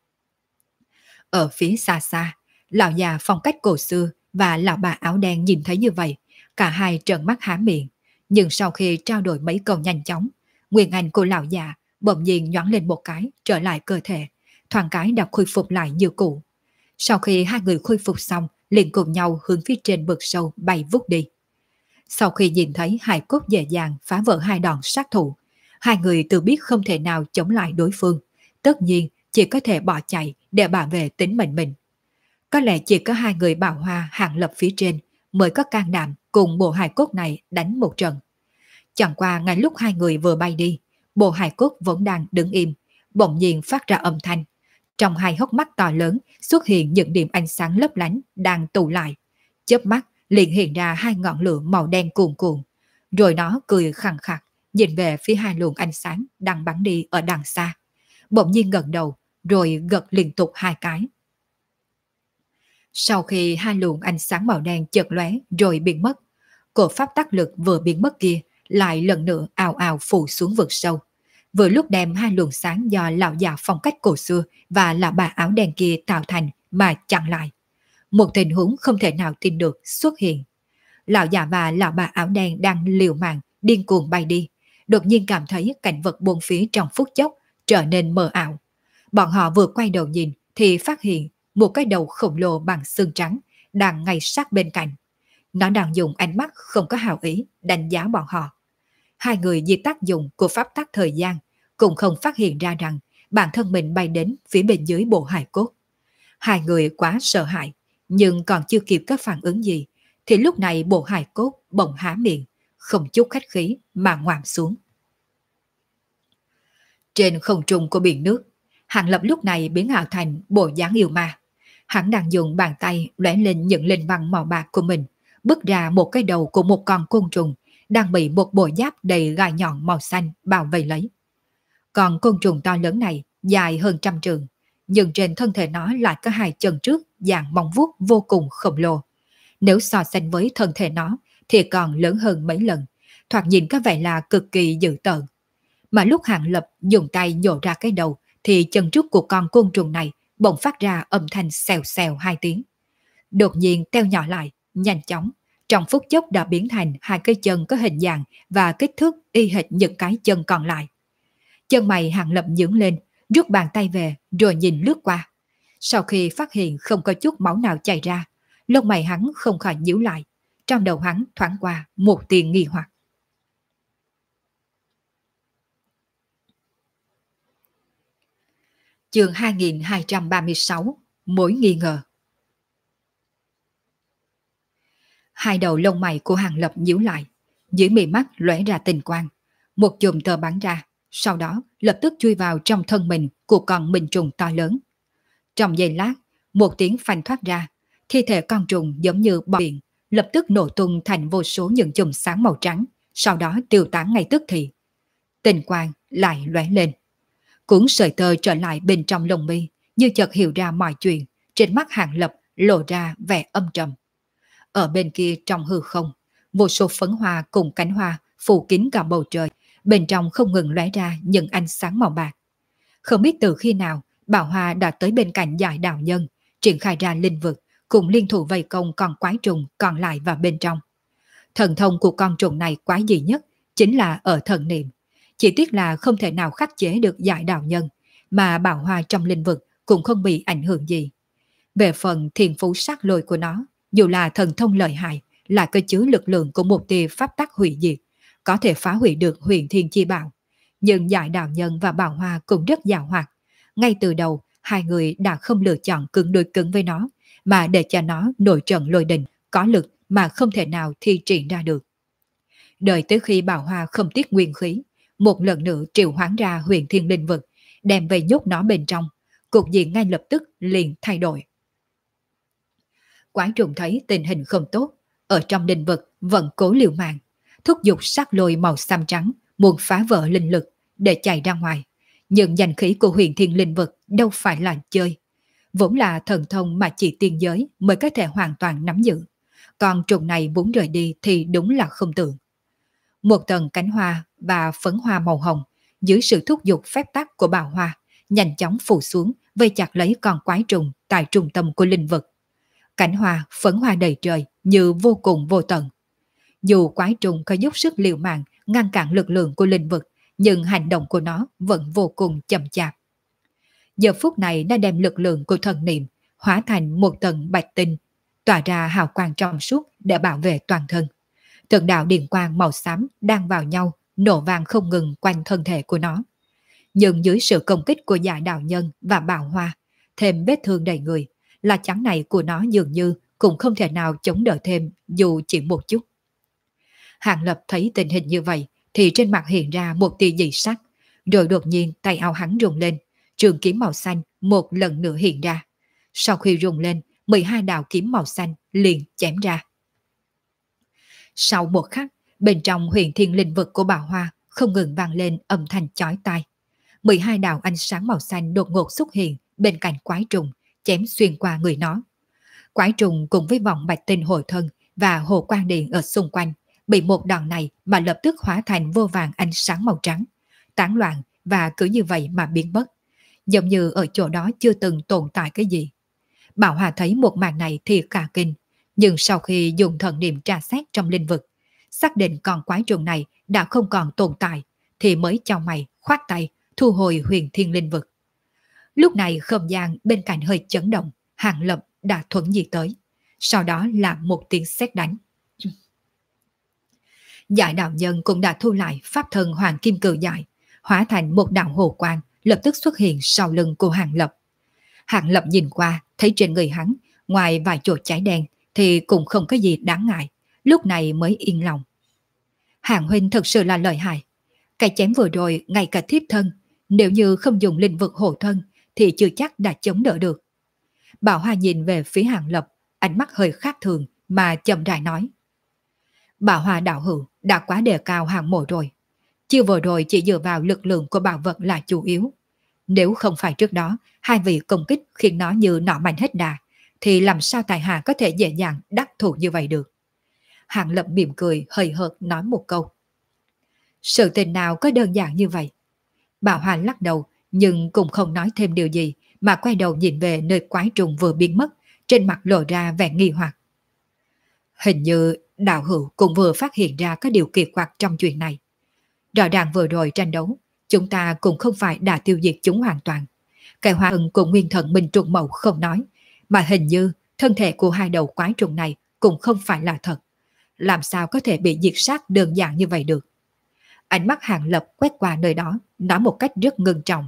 Speaker 1: Ở phía xa xa, lão già phong cách cổ xưa và lão bà áo đen nhìn thấy như vậy, cả hai trợn mắt há miệng. Nhưng sau khi trao đổi mấy câu nhanh chóng, nguyên anh của lão già bỗng nhiên nhoáng lên một cái, trở lại cơ thể, thoáng cái đã khôi phục lại như cũ. Sau khi hai người khôi phục xong, liền cùng nhau hướng phía trên vực sâu bay vút đi. Sau khi nhìn thấy hài cốt dễ dàng phá vỡ hai đòn sát thủ, hai người tự biết không thể nào chống lại đối phương, tất nhiên chỉ có thể bỏ chạy để bảo vệ tính mệnh mình. Có lẽ chỉ có hai người Bảo Hoa Hàng Lập phía trên mới có can đảm cùng bộ hài cốt này đánh một trận. Chẳng qua ngay lúc hai người vừa bay đi, bộ hài cốt vẫn đang đứng im, bỗng nhiên phát ra âm thanh. Trong hai hốc mắt to lớn xuất hiện những điểm ánh sáng lấp lánh đang tụ lại. Chớp mắt liền hiện ra hai ngọn lửa màu đen cuồn cuộn. Rồi nó cười khẳng khặc, nhìn về phía hai luồng ánh sáng đang bắn đi ở đằng xa. Bỗng nhiên ngẩng đầu, rồi gật liên tục hai cái. Sau khi hai luồng ánh sáng màu đen chợt lóe rồi biến mất, cổ pháp tắc lực vừa biến mất kia lại lần nữa ào ào phủ xuống vực sâu. Vừa lúc đem hai luồng sáng do lão già phong cách cổ xưa và lão bà áo đen kia tạo thành mà chặn lại. Một tình huống không thể nào tin được xuất hiện. Lão già và lão bà áo đen đang liều mạng điên cuồng bay đi, đột nhiên cảm thấy cảnh vật bốn phía trong phút chốc trở nên mờ ảo. Bọn họ vừa quay đầu nhìn thì phát hiện một cái đầu khổng lồ bằng xương trắng đang ngay sát bên cạnh. Nó đang dùng ánh mắt không có hào ý đánh giá bọn họ. Hai người dưới tác dụng của pháp tắc thời gian cũng không phát hiện ra rằng bản thân mình bay đến phía bên dưới bộ hài cốt. Hai người quá sợ hãi, nhưng còn chưa kịp có phản ứng gì, thì lúc này bộ hài cốt bỗng há miệng, không chút khách khí mà ngoạm xuống. Trên không trung của biển nước, Hàng Lập lúc này biến ảo thành bộ dáng yêu ma. Hắn đang dùng bàn tay lóe lên những linh văn màu bạc của mình, bước ra một cái đầu của một con côn trùng đang bị một bộ giáp đầy gai nhọn màu xanh bao vây lấy. Còn côn trùng to lớn này dài hơn 100 trượng, nhưng trên thân thể nó lại có hai chân trước dạng móng vuốt vô cùng khổng lồ. Nếu so sánh với thân thể nó thì còn lớn hơn mấy lần, thoạt nhìn có vẻ là cực kỳ dữ tợn. Mà lúc Hàng Lập dùng tay nhổ ra cái đầu thì chân trước của con côn trùng này bỗng phát ra âm thanh xèo xèo hai tiếng. Đột nhiên teo nhỏ lại, nhanh chóng, trong phút chốc đã biến thành hai cái chân có hình dạng và kích thước y hệt những cái chân còn lại. Chân mày Hàng Lập nhướng lên, rút bàn tay về rồi nhìn lướt qua. Sau khi phát hiện không có chút máu nào chảy ra, lông mày hắn không khỏi nhíu lại. Trong đầu hắn thoáng qua một tia nghi hoặc. Chương 2236, mối nghi ngờ. Hai đầu lông mày của Hàng Lập nhíu lại, dưới mí mắt lóe ra tình quang. Một chùm tơ bắn ra, sau đó lập tức chui vào trong thân mình của con minh trùng to lớn. Trong giây lát, một tiếng phanh thoát ra, thi thể con trùng giống như bom điện, lập tức nổ tung thành vô số những chùm sáng màu trắng, sau đó tiêu tán ngay tức thì. Tình quang lại lóe lên. Cuốn sợi tơ trở lại bên trong lông mi, như chợt hiểu ra mọi chuyện, trên mắt Hàng Lập lộ ra vẻ âm trầm. Ở bên kia trong hư không, vô số phấn hoa cùng cánh hoa phủ kín cả bầu trời, bên trong không ngừng lóe ra những ánh sáng màu bạc. Không biết từ khi nào, Bảo Hoa đã tới bên cạnh Giải Đạo Nhân, triển khai ra linh vực, cùng liên thủ vây công con quái trùng còn lại vào bên trong. Thần thông của con trùng này quái dị nhất chính là ở thần niệm. Chỉ tiếc là không thể nào khắc chế được Giải Đạo Nhân, mà Bảo Hoa trong linh vực cũng không bị ảnh hưởng gì. Về phần thiên phú sát lôi của nó, dù là thần thông lợi hại, lại có chứa lực lượng của một tia pháp tắc hủy diệt, có thể phá hủy được huyền thiên chi bảo. Nhưng Giải Đạo Nhân và Bảo Hoa cũng rất giàu hoạt. Ngay từ đầu, hai người đã không lựa chọn cứng đôi cứng với nó, mà để cho nó nổi trận lôi đình, có lực mà không thể nào thi triển ra được. Đợi tới khi Bảo Hoa không tiếc nguyên khí, một lần nữa triệu hoán ra huyền thiên linh vực, đem về nhốt nó bên trong, cục diện ngay lập tức liền thay đổi. Quái trùng thấy tình hình không tốt, ở trong linh vực vẫn cố liều mạng, thúc giục sắc lôi màu xám trắng, muốn phá vỡ linh lực để chạy ra ngoài. Nhưng danh khí của huyền thiên linh vực đâu phải là chơi, vốn là thần thông mà chỉ tiên giới mới có thể hoàn toàn nắm giữ. Còn trùng này muốn rời đi thì đúng là không tưởng. Một tầng cánh hoa và phấn hoa màu hồng, dưới sự thúc giục phép tắc của bào hoa, nhanh chóng phủ xuống, vây chặt lấy con quái trùng tại trung tâm của linh vực. Cảnh hoa, phấn hoa đầy trời như vô cùng vô tận. Dù quái trùng có dốc sức liều mạng ngăn cản lực lượng của linh vực, nhưng hành động của nó vẫn vô cùng chậm chạp. Giờ phút này đã đem lực lượng của thần niệm hóa thành một tầng bạch tinh, tỏa ra hào quang trong suốt để bảo vệ toàn thân. Từng đạo điện quang màu xám đang vào nhau, nổ vàng không ngừng quanh thân thể của nó. Nhưng dưới sự công kích của dạ đạo nhân và bào hoa, thêm vết thương đầy người, lá chắn này của nó dường như cũng không thể nào chống đỡ thêm dù chỉ một chút. Hàng Lập thấy tình hình như vậy thì trên mặt hiện ra một tia dị sắc, rồi đột nhiên tay áo hắn rung lên, trường kiếm màu xanh một lần nữa hiện ra. Sau khi rung lên, 12 đạo kiếm màu xanh liền chém ra. Sau một khắc, bên trong huyền thiên linh vực của bà Hoa không ngừng vang lên âm thanh chói tai. 12 đạo ánh sáng màu xanh đột ngột xuất hiện bên cạnh quái trùng, chém xuyên qua người nó. Quái trùng cùng với vòng bạch tinh hồi thân và hồ quang điện ở xung quanh bị một đòn này mà lập tức hóa thành vô vàng ánh sáng màu trắng, tán loạn và cứ như vậy mà biến mất, giống như ở chỗ đó chưa từng tồn tại cái gì. Bảo Hòa thấy một màn này thì cả kinh, nhưng sau khi dùng thần niệm tra xét trong linh vực, xác định con quái trùng này đã không còn tồn tại, thì mới chau mày khoát tay thu hồi huyền thiên linh vực. Lúc này không gian bên cạnh hơi chấn động, Hàng Lập đã thuận gì tới, sau đó là một tiếng sét đánh. Giải đạo nhân cũng đã thu lại pháp thân hoàng kim cự giải, hóa thành một đạo hồ quang lập tức xuất hiện sau lưng của Hàng Lập. Hàng Lập nhìn qua, thấy trên người hắn, ngoài vài chỗ cháy đen thì cũng không có gì đáng ngại, lúc này mới yên lòng. Hàng huynh thật sự là lợi hại. Cái chém vừa rồi ngay cả thiếp thân, nếu như không dùng linh vực hộ thân thì chưa chắc đã chống đỡ được. Bảo Hoa nhìn về phía Hàng Lập, ánh mắt hơi khác thường mà chậm rãi nói. Bảo Hoa đạo hữu đã quá đề cao Hàng mộ rồi. Chiêu vừa rồi chỉ dựa vào lực lượng của bảo vật là chủ yếu. Nếu không phải trước đó hai vị công kích khiến nó như nọ mạnh hết đà, thì làm sao tài hạ có thể dễ dàng đắc thủ như vậy được. Hàng Lập mỉm cười hời hợt nói một câu. Sự tình nào có đơn giản như vậy? Bảo Hoa lắc đầu nhưng cũng không nói thêm điều gì, mà quay đầu nhìn về nơi quái trùng vừa biến mất, trên mặt lộ ra vẻ nghi hoặc. Hình như đạo hữu cũng vừa phát hiện ra có điều kỳ quặc trong chuyện này. Rõ ràng vừa rồi tranh đấu, chúng ta cũng không phải đã tiêu diệt chúng hoàn toàn. Cái hóa ân của nguyên thần Minh Trùng Mậu không nói, mà hình như thân thể của hai đầu quái trùng này cũng không phải là thật. Làm sao có thể bị diệt sát đơn giản như vậy được? Ánh mắt Hàng Lập quét qua nơi đó, nói một cách rất ngưng trọng.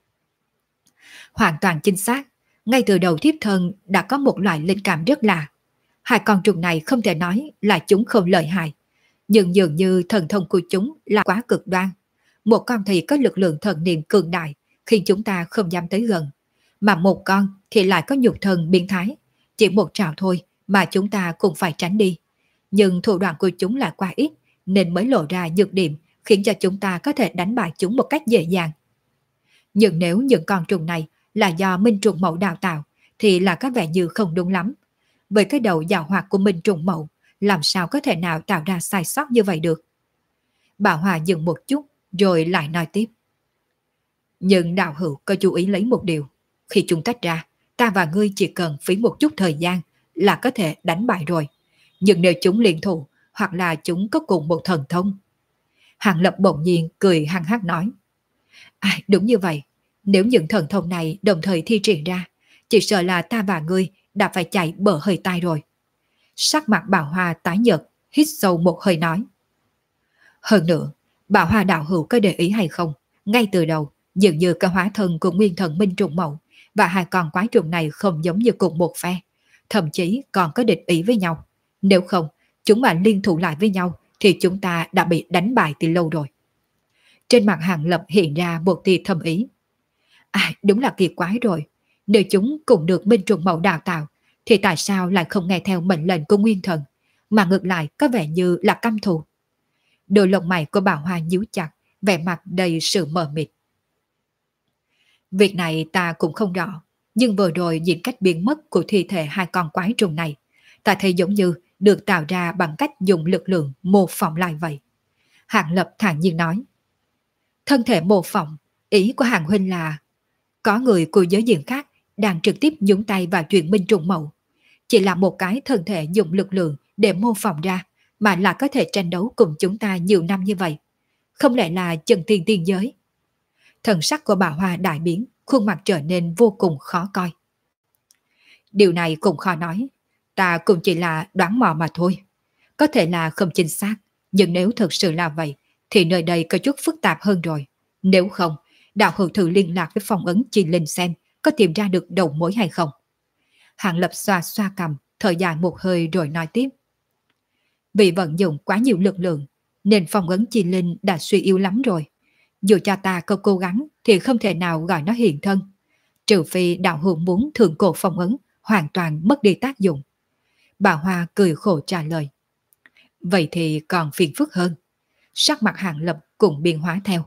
Speaker 1: Hoàn toàn chính xác, ngay từ đầu thiếp thân đã có một loại linh cảm rất lạ. Hai con trùng này không thể nói là chúng không lợi hại, nhưng dường như thần thông của chúng là quá cực đoan. Một con thì có lực lượng thần niệm cường đại khiến chúng ta không dám tới gần, mà một con thì lại có nhục thần biến thái, chỉ một trảo thôi mà chúng ta cũng phải tránh đi. Nhưng thủ đoạn của chúng là quá ít nên mới lộ ra nhược điểm, khiến cho chúng ta có thể đánh bại chúng một cách dễ dàng. Nhưng nếu những con trùng này là do Minh Trùng Mậu đào tạo thì là có vẻ như không đúng lắm. Với cái đầu giàu hoạt của Minh Trùng Mậu, làm sao có thể nào tạo ra sai sót như vậy được? Bảo Hòa dừng một chút rồi lại nói tiếp. Nhưng đạo hữu có chú ý lấy một điều. Khi chúng tách ra, ta và ngươi chỉ cần phí một chút thời gian là có thể đánh bại rồi. Nhưng nếu chúng liên thủ, hoặc là chúng có cùng một thần thông. Hàng Lập bỗng nhiên cười hăng hắc nói. Đúng như vậy. Nếu những thần thông này đồng thời thi triển ra, chỉ sợ là ta và ngươi đã phải chạy bờ hơi tai rồi. Sắc mặt Bảo Hoa tái nhợt, hít sâu một hơi nói. Hơn nữa, Bảo Hoa đạo hữu có để ý hay không? Ngay từ đầu, dường như cái hóa thân của nguyên thần Minh Trùng Mậu và hai con quái trùng này không giống như cùng một phe, thậm chí còn có địch ý với nhau. Nếu không, chúng mà liên thủ lại với nhau thì chúng ta đã bị đánh bại từ lâu rồi. Trên mặt Hàng Lập hiện ra một tia thâm ý. À, đúng là kỳ quái rồi. Nếu chúng cũng được binh trùng mẫu đào tạo, thì tại sao lại không nghe theo mệnh lệnh của Nguyên Thần, mà ngược lại có vẻ như là căm thù? Đôi lông mày của Bảo Hoa nhíu chặt, vẻ mặt đầy sự mờ mịt. Việc này ta cũng không rõ, nhưng vừa rồi nhìn cách biến mất của thi thể hai con quái trùng này, ta thấy giống như được tạo ra bằng cách dùng lực lượng mô phỏng lại vậy. Hạng Lập thản nhiên nói. Thân thể mô phỏng, ý của Hạng Huynh là có người của giới diện khác đang trực tiếp nhúng tay vào chuyện minh trùng mẫu. Chỉ là một cái thân thể dùng lực lượng để mô phỏng ra mà là có thể tranh đấu cùng chúng ta nhiều năm như vậy. Không lẽ là chân tiên tiên giới? Thần sắc của bà Hoa đại biến, khuôn mặt trở nên vô cùng khó coi. Điều này cũng khó nói, ta cũng chỉ là đoán mò mà thôi. Có thể là không chính xác, nhưng nếu thực sự là vậy, thì nơi đây có chút phức tạp hơn rồi. Nếu không, đạo hữu thử liên lạc với phong ấn Chi Linh xem có tìm ra được đầu mối hay không. Hạng Lập xoa xoa cầm, thở dài một hơi rồi nói tiếp. Vì vận dụng quá nhiều lực lượng, nên phong ấn Chi Linh đã suy yếu lắm rồi. Dù cho ta có cố gắng thì không thể nào gọi nó hiện thân. Trừ phi đạo hữu muốn thượng cổ phong ấn hoàn toàn mất đi tác dụng. Bà Hoa cười khổ trả lời. Vậy thì còn phiền phức hơn. Sắc mặt Hạng Lập cũng biến hóa theo.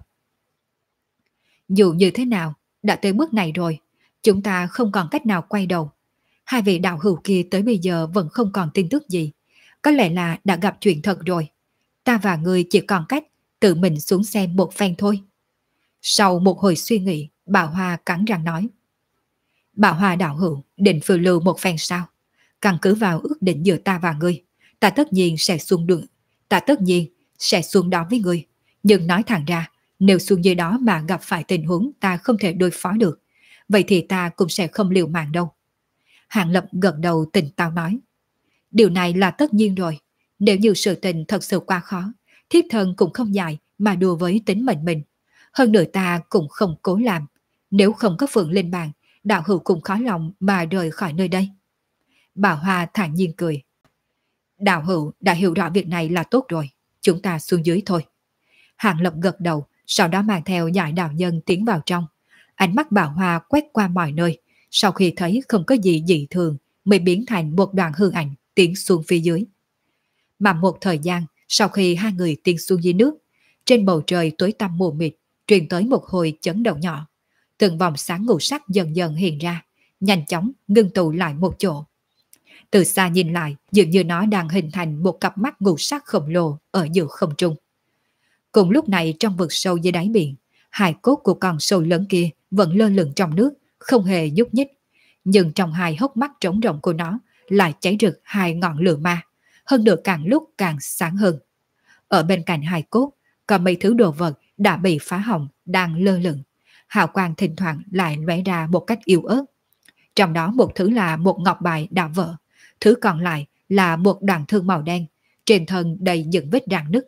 Speaker 1: Dù như thế nào, đã tới bước này rồi, chúng ta không còn cách nào quay đầu. Hai vị đạo hữu kia tới bây giờ vẫn không còn tin tức gì. Có lẽ là đã gặp chuyện thật rồi. Ta và người chỉ còn cách tự mình xuống xem một phen thôi. Sau một hồi suy nghĩ, bà Hoa cắn răng nói. Bà Hoa đạo hữu định phiêu lưu một phen sao? Căn cứ vào ước định giữa ta và ngươi, ta tất nhiên sẽ xuống đường. Ta tất nhiên sẽ xuống đó với ngươi. Nhưng nói thẳng ra, nếu xuống dưới đó mà gặp phải tình huống ta không thể đối phó được, vậy thì ta cũng sẽ không liều mạng đâu. Hạng Lập gật đầu tỉnh táo nói. Điều này là tất nhiên rồi. Nếu như sự tình thật sự quá khó, thiếp thân cũng không dài mà đùa với tính mệnh mình. Hơn nữa ta cũng không cố làm. Nếu không có Phượng Linh Bàn, đạo hữu cũng khó lòng mà rời khỏi nơi đây. Bà Hoa thản nhiên cười. Đạo hữu đã hiểu rõ việc này là tốt rồi. Chúng ta xuống dưới thôi. Hạng Lập gật đầu, sau đó mang theo Giải đạo nhân tiến vào trong. Ánh mắt bà Hoa quét qua mọi nơi, sau khi thấy không có gì dị thường mới biến thành một đoàn hư ảnh tiến xuống phía dưới. Mà một thời gian sau khi hai người tiến xuống dưới nước, trên bầu trời tối tăm mù mịt truyền tới một hồi chấn động nhỏ. Từng vòng sáng ngũ sắc dần dần hiện ra, nhanh chóng ngưng tụ lại một chỗ. Từ xa nhìn lại, dường như nó đang hình thành một cặp mắt ngũ sắc khổng lồ ở giữa không trung. Cùng lúc này trong vực sâu dưới đáy biển, hài cốt của con sâu lớn kia vẫn lơ lửng trong nước, không hề nhúc nhích. Nhưng trong hai hốc mắt trống rỗng của nó lại cháy rực hai ngọn lửa ma, hơn nữa càng lúc càng sáng hơn. Ở bên cạnh hài cốt, có mấy thứ đồ vật đã bị phá hỏng đang lơ lửng. Hào quang thỉnh thoảng lại lóe ra một cách yếu ớt. Trong đó một thứ là một ngọc bài đã vỡ, thứ còn lại là một đoạn thương màu đen, trên thân đầy những vết rạn nứt.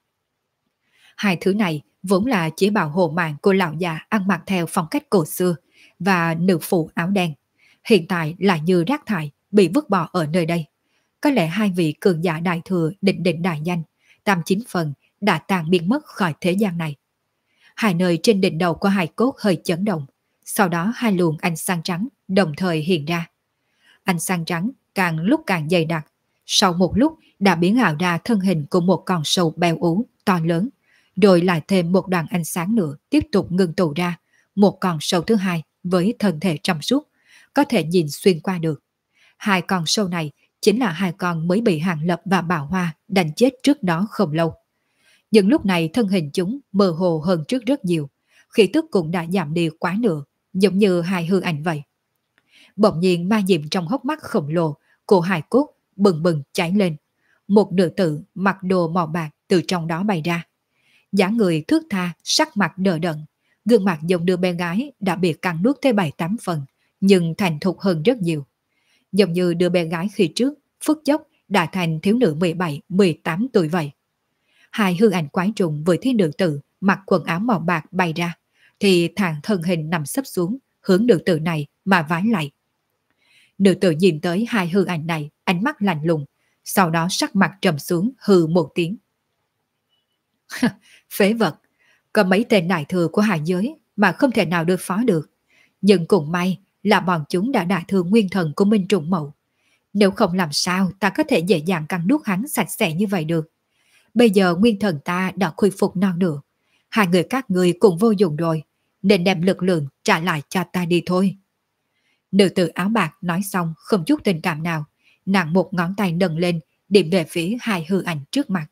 Speaker 1: Hai thứ này vốn là chỉ bảo hộ mạng của lão già ăn mặc theo phong cách cổ xưa và nữ phụ áo đen. Hiện tại là như rác thải bị vứt bỏ ở nơi đây. Có lẽ hai vị cường giả đại thừa định định đại danh, 89 phần đã tàn biến mất khỏi thế gian này. Hai nơi trên đỉnh đầu của hài cốt hơi chấn động, sau đó hai luồng ánh sáng trắng đồng thời hiện ra. Ánh sáng trắng càng lúc càng dày đặc, sau một lúc đã biến ảo ra thân hình của một con sâu béo ú, to lớn, rồi lại thêm một đoạn ánh sáng nữa tiếp tục ngưng tụ ra, một con sâu thứ hai với thân thể trong suốt, có thể nhìn xuyên qua được. Hai con sâu này chính là hai con mới bị Hạng Lập và Bảo Hoa đánh chết trước đó không lâu. Nhưng lúc này thân hình chúng mơ hồ hơn trước rất nhiều, khí tức cũng đã giảm đi quá nửa, giống như hai hư ảnh vậy. Bỗng nhiên ma diệm trong hốc mắt khổng lồ của hài cốt bừng bừng cháy lên. Một nữ tử mặc đồ màu bạc từ trong đó bay ra. Dáng người thướt tha, sắc mặt đờ đẫn, gương mặt giống đứa bé gái đã bị cắn nuốt tới 7-8 phần, nhưng thành thục hơn rất nhiều. Giống như đứa bé gái khi trước, phút chốc đã thành thiếu nữ 17-18 tuổi vậy. Hai hư ảnh quái trùng với thiên nữ tử mặc quần áo màu bạc bay ra, thì thẳng thân hình nằm sấp xuống, hướng nữ tử này mà vái lại. Nữ tử nhìn tới hai hư ảnh này, ánh mắt lạnh lùng, sau đó sắc mặt trầm xuống hừ một tiếng. Phế vật, Có mấy tên đại thừa của hạ giới mà không thể nào đối phó được. Nhưng cũng may là bọn chúng đã đả thương nguyên thần của Minh Trùng Mậu. Nếu không làm sao ta có thể dễ dàng cắn nuốt hắn sạch sẽ như vậy được. Bây giờ nguyên thần ta đã khôi phục non nửa. Hai người các ngươi cũng vô dụng rồi, nên đem lực lượng trả lại cho ta đi thôi. Nữ tử áo bạc nói xong không chút tình cảm nào, nàng một ngón tay nâng lên, điểm về phía hai hư ảnh trước mặt.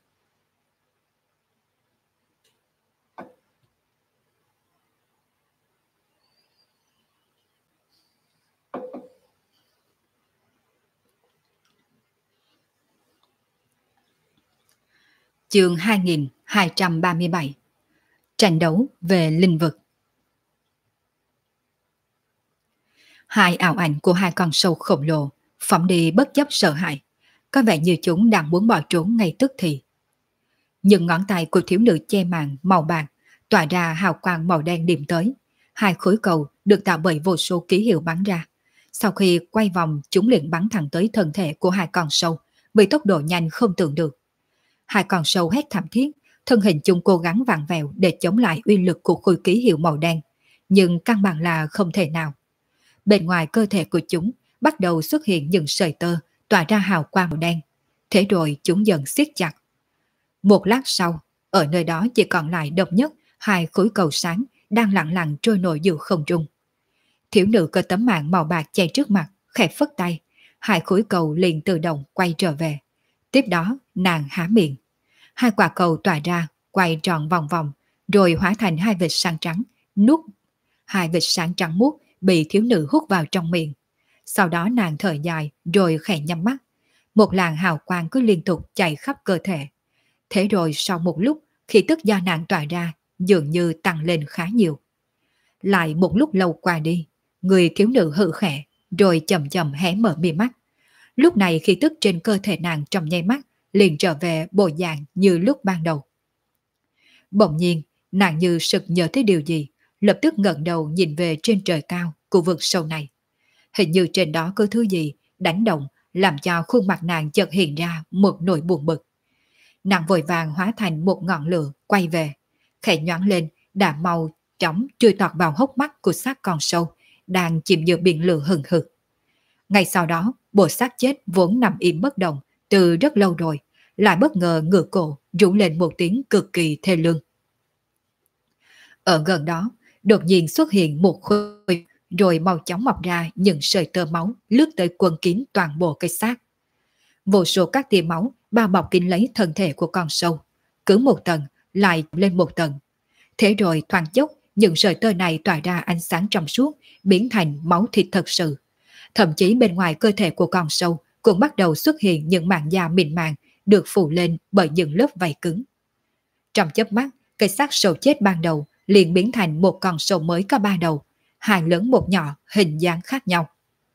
Speaker 1: Chương 2237. Tranh đấu về linh vực. Hai ảo ảnh của hai con sâu khổng lồ phóng đi bất chấp sợ hãi, có vẻ như chúng đang muốn bỏ trốn ngay tức thì. Nhưng ngón tay của thiếu nữ che màn màu bạc tỏa ra hào quang màu đen điểm tới. Hai khối cầu được tạo bởi vô số ký hiệu bắn ra. Sau khi quay vòng, chúng liền bắn thẳng tới thân thể của hai con sâu với tốc độ nhanh không tưởng được. Hai con sâu hét thảm thiết, thân hình chúng cố gắng vặn vẹo để chống lại uy lực của khối ký hiệu màu đen, nhưng căn bản là không thể nào. Bên ngoài cơ thể của chúng bắt đầu xuất hiện những sợi tơ tỏa ra hào quang màu đen. Thế rồi chúng dần siết chặt. Một lát sau, ở nơi đó chỉ còn lại độc nhất hai khối cầu sáng đang lặng lặng trôi nổi giữa không trung. Thiếu nữ có tấm màn màu bạc che trước mặt, khẽ phất tay, hai khối cầu liền tự động quay trở về. Tiếp đó, nàng há miệng. Hai quả cầu tỏa ra, quay tròn vòng vòng, rồi hóa thành hai vệt sáng trắng, nuốt. Hai vệt sáng trắng muốt bị thiếu nữ hút vào trong miệng. Sau đó nàng thở dài, rồi khẽ nhắm mắt. Một làn hào quang cứ liên tục chạy khắp cơ thể. Thế rồi sau một lúc, khí tức do nàng tỏa ra, dường như tăng lên khá nhiều. Lại một lúc lâu qua đi, người thiếu nữ hự khẽ, rồi chậm chậm hé mở mi mắt. Lúc này khí tức trên cơ thể nàng trong nháy mắt liền trở về bộ dạng như lúc ban đầu. Bỗng nhiên, nàng như sực nhớ tới điều gì, lập tức ngẩng đầu nhìn về trên trời cao của vực sâu này. Hình như trên đó có thứ gì đánh động, làm cho khuôn mặt nàng chợt hiện ra một nỗi buồn bực. Nàng vội vàng hóa thành một ngọn lửa quay về, khẽ nhoáng lên đã mau chóng chui tọt vào hốc mắt của xác con sâu đang chìm giữa biển lửa hừng hực. Ngay sau đó, bộ xác chết vốn nằm im bất động từ rất lâu rồi, lại bất ngờ ngửa cổ rú lên một tiếng cực kỳ thê lương. Ở gần đó, đột nhiên xuất hiện một khối, rồi mau chóng mọc ra những sợi tơ máu lướt tới quần kín toàn bộ cái xác. Vô số các tia máu bao bọc kín lấy thân thể của con sâu, cứ một tầng lại lên một tầng. Thế rồi thoáng chốc, những sợi tơ này tỏa ra ánh sáng trong suốt, biến thành máu thịt thật sự. Thậm chí bên ngoài cơ thể của con sâu cũng bắt đầu xuất hiện những mảng da mịn màng được phủ lên bởi những lớp vảy cứng. Trong chớp mắt, cái xác sâu chết ban đầu liền biến thành một con sâu mới có ba đầu, hai lớn một nhỏ, hình dáng khác nhau.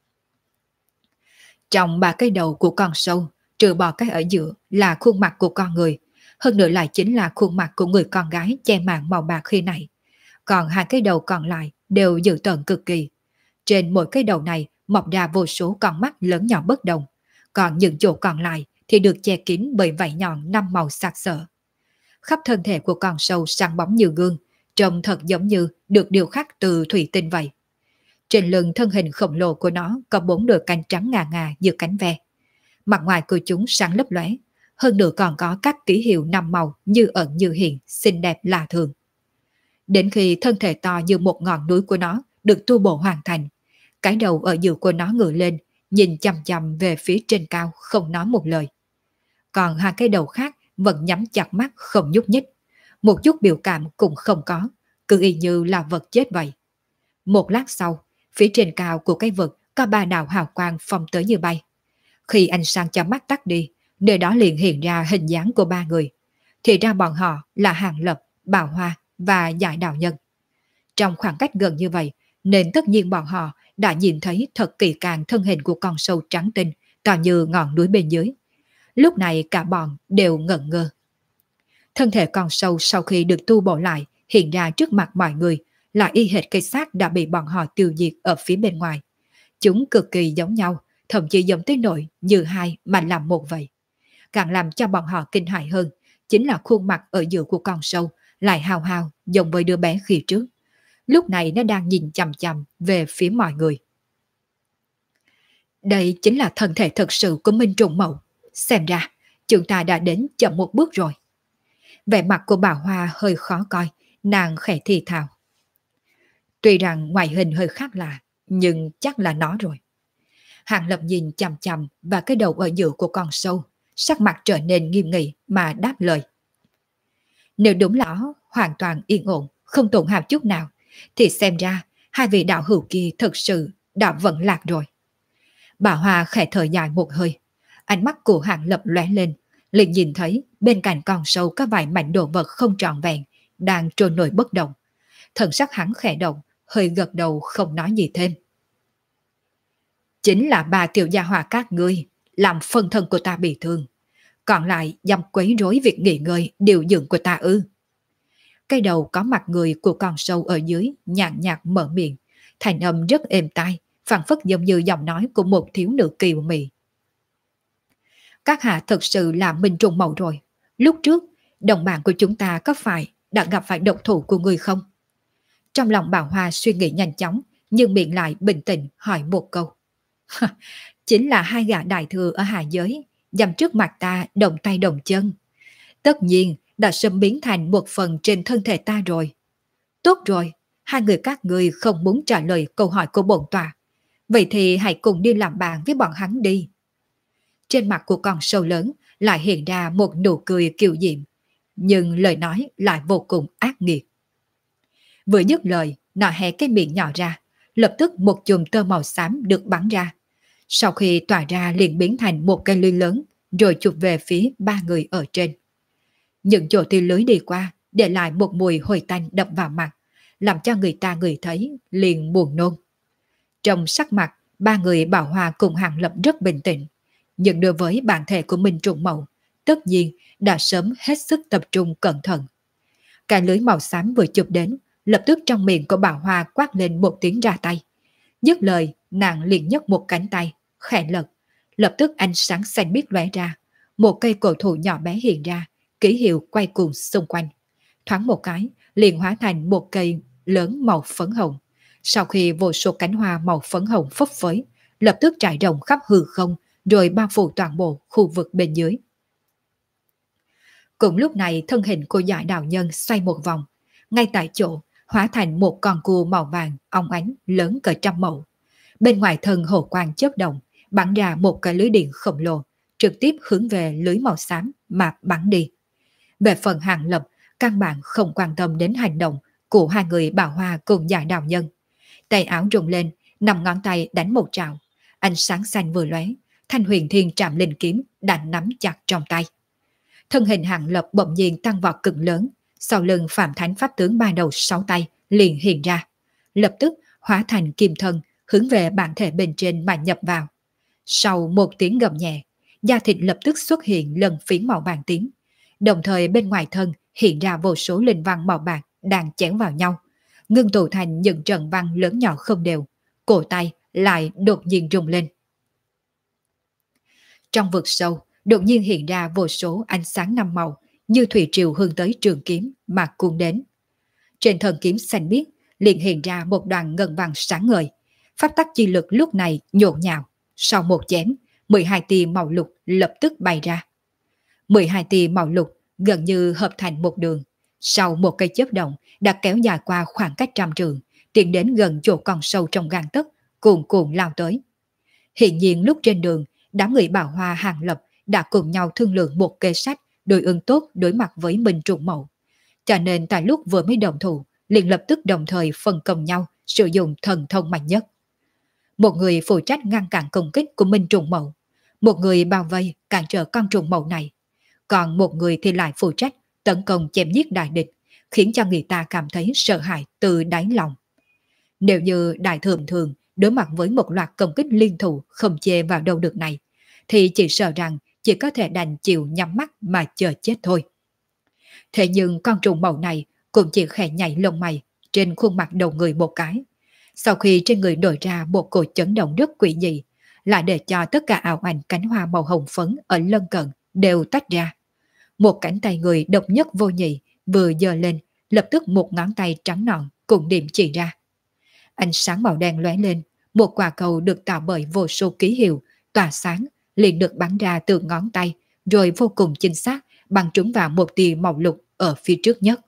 Speaker 1: Trong ba cái đầu của con sâu, trừ bỏ cái ở giữa là khuôn mặt của con người, hơn nữa lại chính là khuôn mặt của người con gái che màn màu bạc khi nãy. Còn hai cái đầu còn lại đều dữ tợn cực kỳ. Trên mỗi cái đầu này mọc ra vô số con mắt lớn nhỏ bất đồng, còn những chỗ còn lại thì được che kín bởi vảy nhọn năm màu sặc sỡ. Khắp thân thể của con sâu sáng bóng như gương, trông thật giống như được điêu khắc từ thủy tinh vậy. Trên lưng thân hình khổng lồ của nó có bốn đôi cánh trắng ngà ngà như cánh ve. Mặt ngoài của chúng sáng lấp lóe, hơn nữa còn có các ký hiệu năm màu như ẩn như hiện, xinh đẹp lạ thường. Đến khi thân thể to như một ngọn núi của nó được tu bổ hoàn thành, cái đầu ở giữa của nó ngửa lên, nhìn chằm chằm về phía trên cao không nói một lời. Còn hai cái đầu khác vẫn nhắm chặt mắt không nhúc nhích, một chút biểu cảm cũng không có, cứ y như là vật chết vậy. Một lát sau, phía trên cao của cái vực có ba đạo hào quang phóng tới như bay. Khi ánh sáng cho mắt tắt đi, nơi đó liền hiện ra hình dáng của ba người. Thì ra bọn họ là Hàng Lập, Bảo Hoa và Giải Đạo Nhân. Trong khoảng cách gần như vậy, nên tất nhiên bọn họ đã nhìn thấy thật kỳ càng thân hình của con sâu trắng tinh, to như ngọn núi bên dưới. Lúc này cả bọn đều ngẩn ngơ. Thân thể con sâu sau khi được tu bổ lại hiện ra trước mặt mọi người là y hệt cây xác đã bị bọn họ tiêu diệt ở phía bên ngoài. Chúng cực kỳ giống nhau, thậm chí giống tới nỗi như hai mà làm một vậy. Càng làm cho bọn họ kinh hãi hơn chính là khuôn mặt ở giữa của con sâu lại hào hào giống với đứa bé khi trước. Lúc này nó đang nhìn chằm chằm về phía mọi người. Đây chính là thân thể thực sự của Minh Trùng Mậu. Xem ra, chúng ta đã đến chậm một bước rồi. Vẻ mặt của bà Hoa hơi khó coi, nàng khẽ thì thào. Tuy rằng ngoại hình hơi khác lạ, nhưng chắc là nó rồi. Hàng Lập nhìn chằm chằm và cái đầu ở giữa của con sâu, sắc mặt trở nên nghiêm nghị mà đáp lời. Nếu đúng là nó hoàn toàn yên ổn, không tổn hao chút nào, thì xem ra hai vị đạo hữu kia thực sự đã vẫn lạc rồi. Bà Hoa khẽ thở dài một hơi, ánh mắt của Hàng Lập lóe lên, liền nhìn thấy bên cạnh con sâu có vài mảnh đồ vật không trọn vẹn đang trôi nổi bất động. Thần sắc hắn khẽ động, hơi gật đầu không nói gì thêm. Chính là bà tiểu gia hòa các ngươi làm phân thân của ta bị thương, còn lại dám quấy rối việc nghỉ ngơi điều dưỡng của ta ư? Cái đầu có mặt người của con sâu ở dưới nhàn nhạt mở miệng, thành âm rất êm tai, phảng phất giống như giọng nói của một thiếu nữ kiều mị. Các hạ thực sự là Minh Trùng Mậu rồi. Lúc trước, đồng bạn của chúng ta có phải đã gặp phải độc thủ của người không? Trong lòng Bảo Hoa suy nghĩ nhanh chóng, nhưng miệng lại bình tĩnh hỏi một câu. Chính là hai gã đại thừa ở hạ giới, dằm trước mặt ta đồng tay đồng chân. Tất nhiên đã sớm biến thành một phần trên thân thể ta rồi. Tốt rồi, hai người các ngươi không muốn trả lời câu hỏi của bổn tọa. Vậy thì hãy cùng đi làm bạn với bọn hắn đi. Trên mặt của con sâu lớn lại hiện ra một nụ cười kiều diễm, nhưng lời nói lại vô cùng ác nghiệt. Vừa dứt lời, nó hé cái miệng nhỏ ra, lập tức một chùm tơ màu xám được bắn ra. Sau khi tỏa ra liền biến thành một cây lưới lớn, rồi chụp về phía ba người ở trên. Những chỗ tia lưới đi qua, để lại một mùi hôi tanh đập vào mặt, làm cho người ta ngửi thấy liền buồn nôn. Trong sắc mặt, ba người Bảo Hoa cùng Hàng Lập rất bình tĩnh, nhưng đối với bản thể của Minh Trùng Mậu, tất nhiên đã sớm hết sức tập trung cẩn thận. Cái lưới màu xám vừa chụp đến, lập tức trong miệng của Bảo Hoa quát lên một tiếng ra tay. Dứt lời, nàng liền nhấc một cánh tay, khẽ lật, lập tức ánh sáng xanh biếc lóe ra, một cây cổ thụ nhỏ bé hiện ra, ký hiệu quay cuồng xung quanh. Thoáng một cái, liền hóa thành một cây lớn màu phấn hồng. Sau khi vô số cánh hoa màu phấn hồng phấp phới, lập tức trải rộng khắp hư không, rồi bao phủ toàn bộ khu vực bên dưới. Cùng lúc này, thân hình của Giải Đạo Nhân xoay một vòng, ngay tại chỗ hóa thành một con cua màu vàng óng ánh lớn cỡ trăm mẫu. Bên ngoài thân hồ quang chớp động, bắn ra một cái lưới điện khổng lồ, trực tiếp hướng về lưới màu xám mà bắn đi. Về phần Hàng Lập, căn bản không quan tâm đến hành động của hai người Bảo Hoa cùng Giải Đạo Nhân. Tay áo rung lên, 5 ngón tay đánh một trào, ánh sáng xanh vừa lóe, Thanh Huyền Thiên Trảm Linh kiếm đã nắm chặt trong tay. Thân hình Hàng Lập bỗng nhiên tăng vọt cực lớn, sau lưng Phạm Thánh Pháp Tướng ba đầu sáu tay liền hiện ra, lập tức hóa thành kim thân hướng về bản thể bên trên mà nhập vào. Sau một tiếng gầm nhẹ, da thịt lập tức xuất hiện lần phiến màu vàng tím, đồng thời bên ngoài thân hiện ra vô số linh văn màu bạc đang chém vào nhau, ngưng tụ thành những trận văn lớn nhỏ không đều. Cổ tay lại đột nhiên rung lên. Trong vực sâu đột nhiên hiện ra vô số ánh sáng năm màu, như thủy triều hướng tới trường kiếm mà cuốn đến. Trên thân kiếm xanh biếc liền hiện ra một đoàn ngân vàng sáng ngời. Pháp tắc chi lực lúc này nhộn nhạo, sau một chém, 12 tia màu lục lập tức bay ra. 12 tia màu lục gần như hợp thành một đường, sau một cây chớp động đã kéo dài qua khoảng cách trăm trượng, tiến đến gần chỗ con sâu trong gang tấc, cuồn cuộn lao tới. Hiện nhiên lúc trên đường, đám người Bảo Hoa Hàng Lập đã cùng nhau thương lượng một kế sách đối ứng tốt đối mặt với Minh Trùng Mậu. Cho nên tại lúc vừa mới đồng thủ, liền lập tức đồng thời phân công nhau sử dụng thần thông mạnh nhất. Một người phụ trách ngăn cản công kích của Minh Trùng Mậu, một người bao vây cản trở con trùng mậu này, còn một người thì lại phụ trách tấn công chém giết đại địch, khiến cho người ta cảm thấy sợ hãi từ đáy lòng. Nếu như đại thượng thường đối mặt với một loạt công kích liên thủ không chê vào đâu được này, thì chỉ sợ rằng chỉ có thể đành chịu nhắm mắt mà chờ chết thôi. Thế nhưng con trùng màu này cũng chỉ khẽ nhảy lông mày trên khuôn mặt đầu người một cái. Sau khi trên người nổi ra một cột chấn động rất quỷ dị, lại để cho tất cả ảo ảnh cánh hoa màu hồng phấn ở lân cận đều tách ra. Một cánh tay người độc nhất vô nhị vừa giơ lên, lập tức một ngón tay trắng nõn cùng điểm chỉ ra. Ánh sáng màu đen lóe lên, một quả cầu được tạo bởi vô số ký hiệu, tỏa sáng, liền được bắn ra từ ngón tay, rồi vô cùng chính xác bắn trúng vào một tia màu lục ở phía trước nhất.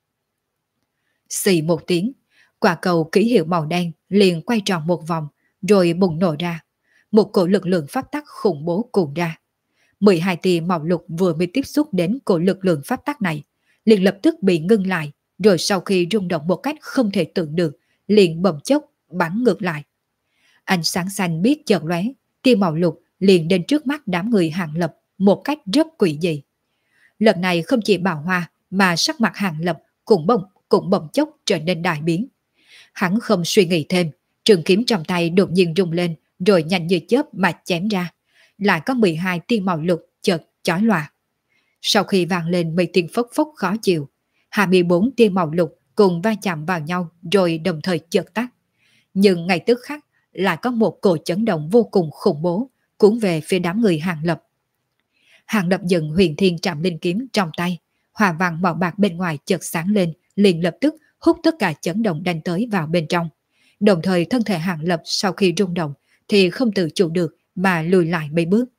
Speaker 1: Xì một tiếng, quả cầu ký hiệu màu đen liền quay tròn một vòng, rồi bùng nổ ra. Một cổ lực lượng pháp tắc khủng bố cuồn ra. 12 tia màu lục vừa mới tiếp xúc đến cổ lực lượng pháp tắc này, liền lập tức bị ngưng lại, rồi sau khi rung động một cách không thể tưởng được, liền bỗng chốc bắn ngược lại. Ánh sáng xanh biết chợt lóe, tia màu lục liền đến trước mắt đám người Hàng Lập một cách rất quỷ dị. Lần này không chỉ Bảo Hoa mà sắc mặt Hàng Lập cũng bỗng chốc trở nên đại biến. Hắn không suy nghĩ thêm, trường kiếm trong tay đột nhiên rung lên, rồi nhanh như chớp mà chém ra. Lại có 12 tia màu lục chợt chói lòa. Sau khi vang lên mấy tiếng phốc phốc khó chịu, 24 tia màu lục cùng va chạm vào nhau rồi đồng thời chợt tắt. Nhưng ngay tức khắc lại có một cổ chấn động vô cùng khủng bố cuốn về phía đám người Hàng Lập. Hàng Lập dừng Huyền Thiên Trảm Linh kiếm trong tay, hòa vàng màu bạc bên ngoài chợt sáng lên, liền lập tức hút tất cả chấn động đánh tới vào bên trong. Đồng thời thân thể Hàng Lập sau khi rung động thì không tự chủ được mà lùi lại mấy bước.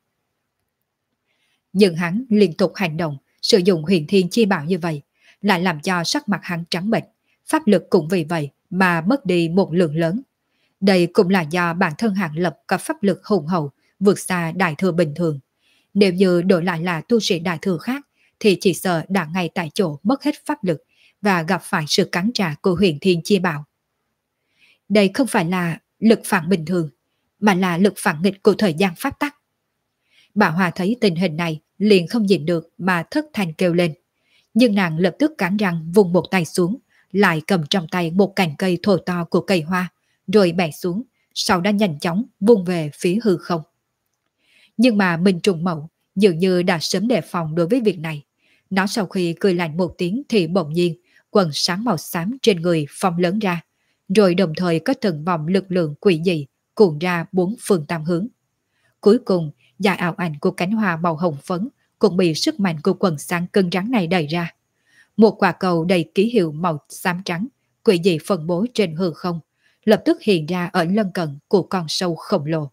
Speaker 1: Nhưng hắn liên tục hành động, sử dụng Huyền Thiên chi bảo như vậy, lại làm cho sắc mặt hắn trắng bệch, pháp lực cũng vì vậy mà mất đi một lượng lớn. Đây cũng là do bản thân Hàng Lập có pháp lực hùng hậu, vượt xa đại thừa bình thường. Nếu như đổi lại là tu sĩ đại thừa khác, thì chỉ sợ đã ngay tại chỗ mất hết pháp lực và gặp phải sự cắn trả của Huyền Thiên chi bảo. Đây không phải là lực phản bình thường, mà là lực phản nghịch của thời gian pháp tắc. Bảo Hòa thấy tình hình này liền không nhịn được mà thất thanh kêu lên. Nhưng nàng lập tức cắn răng vùng một tay xuống, lại cầm trong tay một cành cây thô to của cây hoa, rồi bẻ xuống, sau đó nhanh chóng vung về phía hư không. Nhưng mà Minh Trùng Mậu dường như đã sớm đề phòng đối với việc này. Nó sau khi cười lạnh một tiếng thì bỗng nhiên quần sáng màu xám trên người phóng lớn ra, rồi đồng thời có từng vòng lực lượng quỷ dị cuồn ra bốn phương tám hướng. Cuối cùng, dải ảo ảnh của cánh hoa màu hồng phấn cũng bị sức mạnh của quần sáng cứng rắn này đẩy ra. Một quả cầu đầy ký hiệu màu xám trắng, quỷ dị phân bố trên hư không, lập tức hiện ra ở lân cận của con sâu khổng lồ.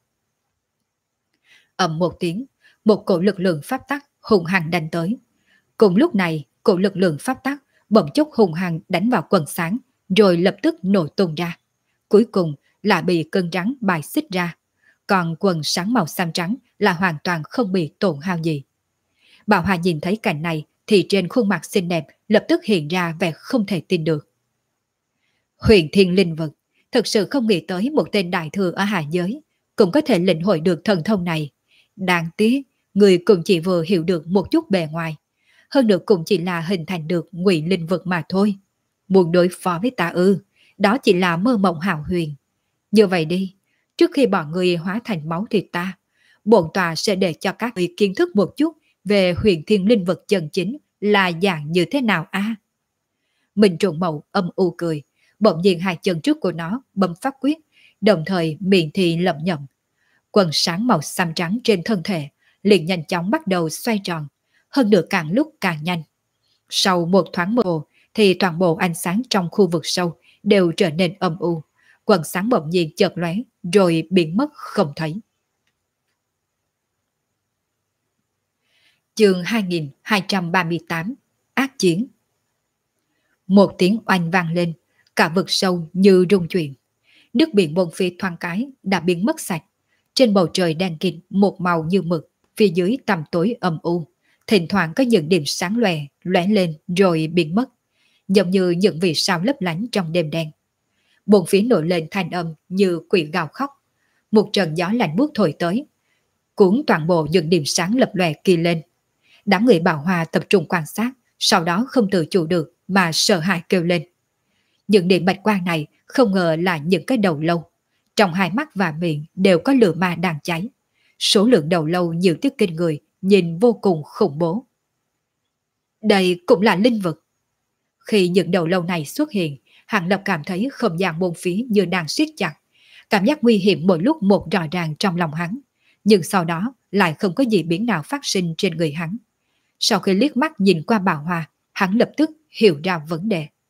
Speaker 1: Ầm một tiếng, một cổ lực lượng pháp tắc hùng hăng đánh tới. Cùng lúc này, cổ lực lượng pháp tắc bỗng chốc hùng hăng đánh vào quần sáng, rồi lập tức nổ tung ra. Cuối cùng lại bị cơn rắn bài xích ra. Còn quần sáng màu xám trắng là hoàn toàn không bị tổn hao gì. Bảo Hòa nhìn thấy cảnh này thì trên khuôn mặt xinh đẹp lập tức hiện ra vẻ không thể tin được. Huyền Thiên Linh Vực, thực sự không nghĩ tới một tên đại thừa ở hạ giới cũng có thể lĩnh hội được thần thông này. Đáng tiếc, người cũng chỉ vừa hiểu được một chút bề ngoài. Hơn nữa cũng chỉ là hình thành được Ngụy Linh Vực mà thôi. Muốn đối phó với ta đó chỉ là mơ mộng hão huyền. Như vậy đi, trước khi bọn người hóa thành máu thịt ta, bổn tòa sẽ để cho các vị kiến thức một chút về Huyền Thiên Linh Vực chân chính là dạng như thế nào a? Minh Trùng Mậu âm u cười, bỗng nhiên hai chân trước của nó bấm pháp quyết, đồng thời miệng thì lẩm nhẩm. Quần sáng màu xám trắng trên thân thể liền nhanh chóng bắt đầu xoay tròn, hơn nữa càng lúc càng nhanh. Sau một thoáng mơ hồ thì toàn bộ ánh sáng trong khu vực sâu đều trở nên âm u, quần sáng bỗng nhiên chợt lóe rồi biến mất không thấy. Chương 2238 Ác chiến. Một tiếng oanh vang lên, cả vực sâu như rung chuyển. Nước biển bốn phía thoáng cái đã biến mất sạch. Trên bầu trời đen kịt một màu như mực, phía dưới tăm tối âm u, thỉnh thoảng có những điểm sáng lóe lên rồi biến mất, giống như những vì sao lấp lánh trong đêm đen. Bốn phía nổi lên thanh âm như quỷ gào khóc. Một trận gió lạnh buốt thổi tới, cuốn toàn bộ những điểm sáng lập lòe kia lên. Đám người Bảo Hòa tập trung quan sát, sau đó không tự chủ được mà sợ hãi kêu lên. Những điểm bạch quang này không ngờ là những cái đầu lâu. Trong hai mắt và miệng đều có lửa ma đang cháy. Số lượng đầu lâu nhiều tiếc kinh người, nhìn vô cùng khủng bố. Đây cũng là linh vực. Khi những đầu lâu này xuất hiện, Hàng Lập cảm thấy không gian bốn phía như đang siết chặt. Cảm giác nguy hiểm mỗi lúc một rõ ràng trong lòng hắn. Nhưng sau đó lại không có gì biến nào phát sinh trên người hắn. Sau khi liếc mắt nhìn qua Bảo Hòa, hắn lập tức hiểu ra vấn đề.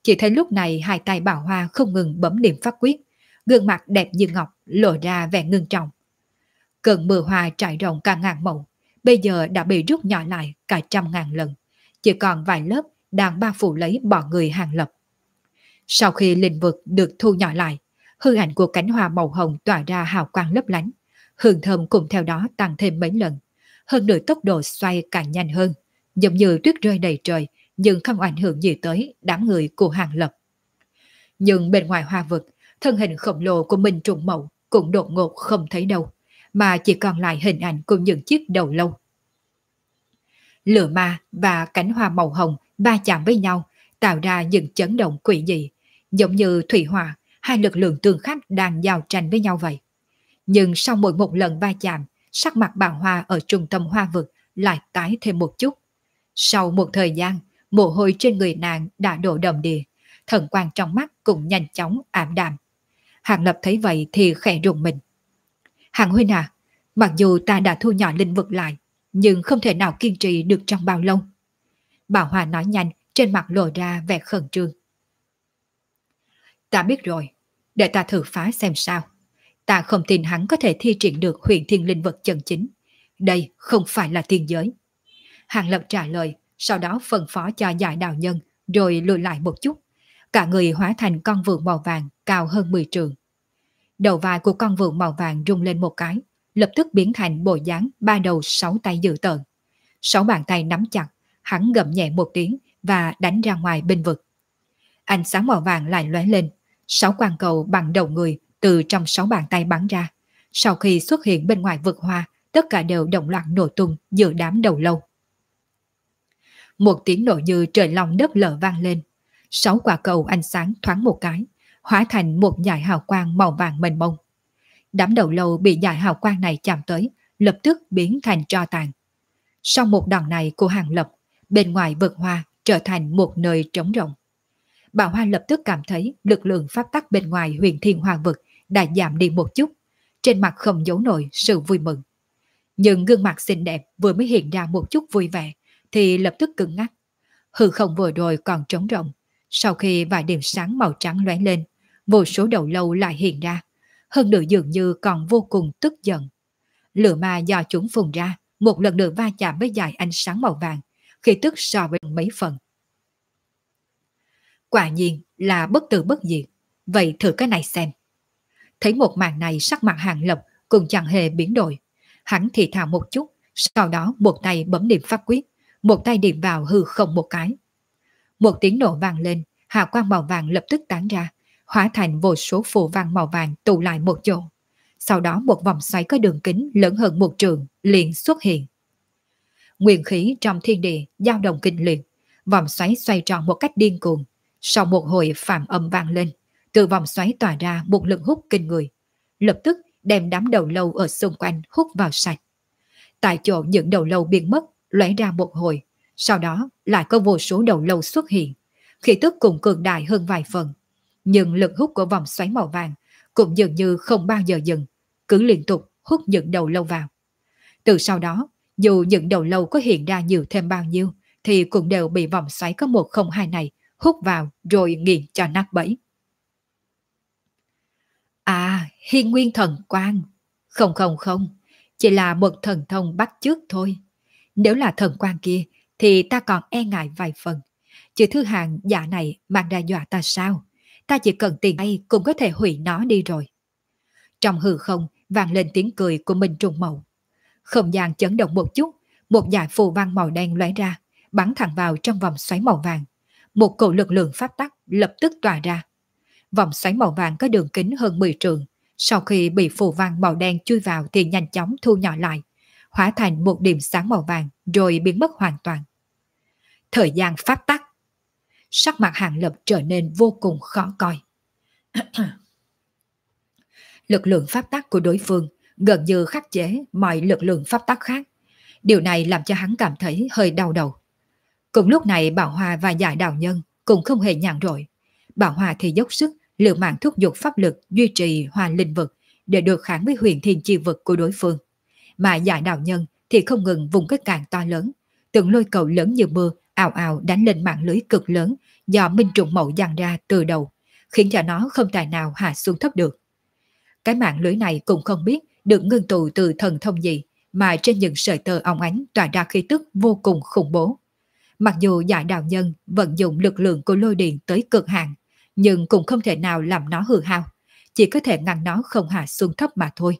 Speaker 1: Chỉ thấy lúc này hai tay Bảo Hoa không ngừng bấm niệm pháp quyết, gương mặt đẹp như ngọc lộ ra vẻ ngưng trọng. Cơn mưa hoa trải rộng cả ngàn mẫu, bây giờ đã bị rút nhỏ lại cả trăm ngàn lần, chỉ còn vài lớp đang bao phủ lấy bọn người Hàng Lập. Sau khi linh vực được thu nhỏ lại, hư ảnh của cánh hoa màu hồng tỏa ra hào quang lấp lánh, hương thơm cùng theo đó tăng thêm mấy lần, hơn nữa tốc độ xoay càng nhanh hơn, giống như tuyết rơi đầy trời, nhưng không ảnh hưởng gì tới đám người của Hàng Lập. Nhưng bên ngoài hoa vực, thân hình khổng lồ của Minh Trùng Mậu cũng đột ngột không thấy đâu, mà chỉ còn lại hình ảnh của những chiếc đầu lâu. Lửa ma và cánh hoa màu hồng va chạm với nhau, tạo ra những chấn động quỷ dị, giống như thủy hỏa, hai lực lượng tương khắc đang giao tranh với nhau vậy. Nhưng sau mỗi một lần va chạm, sắc mặt Bảo Hoa ở trung tâm hoa vực lại tái thêm một chút. Sau một thời gian, mồ hôi trên người nàng đã đổ đầm đìa, thần quang trong mắt cũng nhanh chóng ảm đạm. Hàng Lập thấy vậy thì khẽ rùng mình. Hàng huynh à, mặc dù ta đã thu nhỏ linh vực lại, nhưng không thể nào kiên trì được trong bao lâu. Bảo Hoa nói nhanh, trên mặt lộ ra vẻ khẩn trương. Ta biết rồi, để ta thử phá xem sao. Ta không tin hắn có thể thi triển được huyền thiên linh vật chân chính. Đây không phải là tiên giới. Hàng Lập trả lời, sau đó phân phó cho giải đạo nhân, rồi lùi lại một chút. Cả người hóa thành con vượn màu vàng cao hơn 10 trượng. Đầu vai của con vượn màu vàng rung lên một cái, lập tức biến thành bộ dáng ba đầu sáu tay dữ tợn. Sáu bàn tay nắm chặt, hắn gầm nhẹ một tiếng và đánh ra ngoài bên vực. Ánh sáng màu vàng lại lóe lên, sáu quang cầu bằng đầu người từ trong sáu bàn tay bắn ra. Sau khi xuất hiện bên ngoài vực hoa, tất cả đều đồng loạt nổ tung giữa đám đầu lâu. Một tiếng nổ như trời lòng đất lở vang lên. Sáu quả cầu ánh sáng thoáng một cái, hóa thành một dải hào quang màu vàng mênh mông. Đám đầu lâu bị dải hào quang này chạm tới, lập tức biến thành tro tàn. Sau một đòn này của Hàng Lập, bên ngoài vực hoa trở thành một nơi trống rỗng. Bảo Hoa lập tức cảm thấy lực lượng pháp tắc bên ngoài huyền thiên hoa vực đã giảm đi một chút, trên mặt không giấu nổi sự vui mừng. Nhưng gương mặt xinh đẹp vừa mới hiện ra một chút vui vẻ, thì lập tức cứng ngắc. Hư không vừa rồi còn trống rỗng, sau khi vài điểm sáng màu trắng lóe lên, vô số đầu lâu lại hiện ra, hơn nữa dường như còn vô cùng tức giận. Lửa ma do chúng phun ra, một lần nữa va chạm với dải ánh sáng màu vàng, khi tức so với mấy phần. Quả nhiên là bất tử bất diệt, vậy thử cái này xem. Thấy một màn này, sắc mặt Hàng Lập cũng chẳng hề biến đổi. Hắn thì thào một chút, sau đó một tay bấm niệm pháp quyết, một tay điểm vào hư không một cái. Một tiếng nổ vang lên, hào quang màu vàng lập tức tán ra, hóa thành vô số phù văn màu vàng tụ lại một chỗ. Sau đó một vòng xoáy có đường kính lớn hơn một trượng liền xuất hiện. Nguyên khí trong thiên địa dao động kinh liệt, vòng xoáy xoay tròn một cách điên cuồng. Sau một hồi phàm âm vang lên, từ vòng xoáy tỏa ra một lực hút kinh người, lập tức đem đám đầu lâu ở xung quanh hút vào sạch. Tại chỗ những đầu lâu biến mất, lóe ra một hồi, sau đó lại có vô số đầu lâu xuất hiện, khí tức cũng cường đại hơn vài phần. Nhưng lực hút của vòng xoáy màu vàng cũng dường như không bao giờ dừng, cứ liên tục hút những đầu lâu vào. Từ sau đó, dù những đầu lâu có hiện ra nhiều thêm bao nhiêu, thì cũng đều bị vòng xoáy có 102 này hút vào rồi nghiền cho nát bẫy. À, Hiên Nguyên thần quang. Không không không, chỉ là một thần thông bắt chước thôi. Nếu là thần quang kia thì ta còn e ngại vài phần. Chứ thứ hàng giả này mang ra dọa ta sao? Ta chỉ cần tiền hay cũng có thể hủy nó đi rồi. Trong hư không vang lên tiếng cười của Minh Trùng Mậu. Không gian chấn động một chút, một dải phù văn màu đen lóe ra, bắn thẳng vào trong vòng xoáy màu vàng. Một cổ lực lượng pháp tắc lập tức tỏa ra. Vòng xoáy màu vàng có đường kính hơn 10 trượng, sau khi bị phù văn màu đen chui vào thì nhanh chóng thu nhỏ lại, hóa thành một điểm sáng màu vàng rồi biến mất hoàn toàn. Thời gian pháp tắc. Sắc mặt Hàng Lập trở nên vô cùng khó coi. Lực lượng pháp tắc của đối phương gần như khắc chế mọi lực lượng pháp tắc khác. Điều này làm cho hắn cảm thấy hơi đau đầu. Cùng lúc này Bảo Hoa và Giải Đạo Nhân cũng không hề nhàn rỗi. Bảo Hoa thì dốc sức liều mạng thúc giục pháp lực duy trì Hoa Linh vực để đối kháng với huyền thiên chi vực của đối phương. Mà Giải Đạo Nhân thì không ngừng vùng cái càng to lớn, từng lôi cầu lớn như mưa ào ào đánh lên mạng lưới cực lớn do Minh Trùng Mậu dàn ra từ đầu, khiến cho nó không tài nào hạ xuống thấp được. Cái mạng lưới này cũng không biết được ngưng tụ từ thần thông gì, mà trên những sợi tơ óng ánh tỏa ra khí tức vô cùng khủng bố. Mặc dù Giải Đạo Nhân vận dụng lực lượng của lôi điện tới cực hạn, nhưng cũng không thể nào làm nó hư hao, chỉ có thể ngăn nó không hạ xuống thấp mà thôi.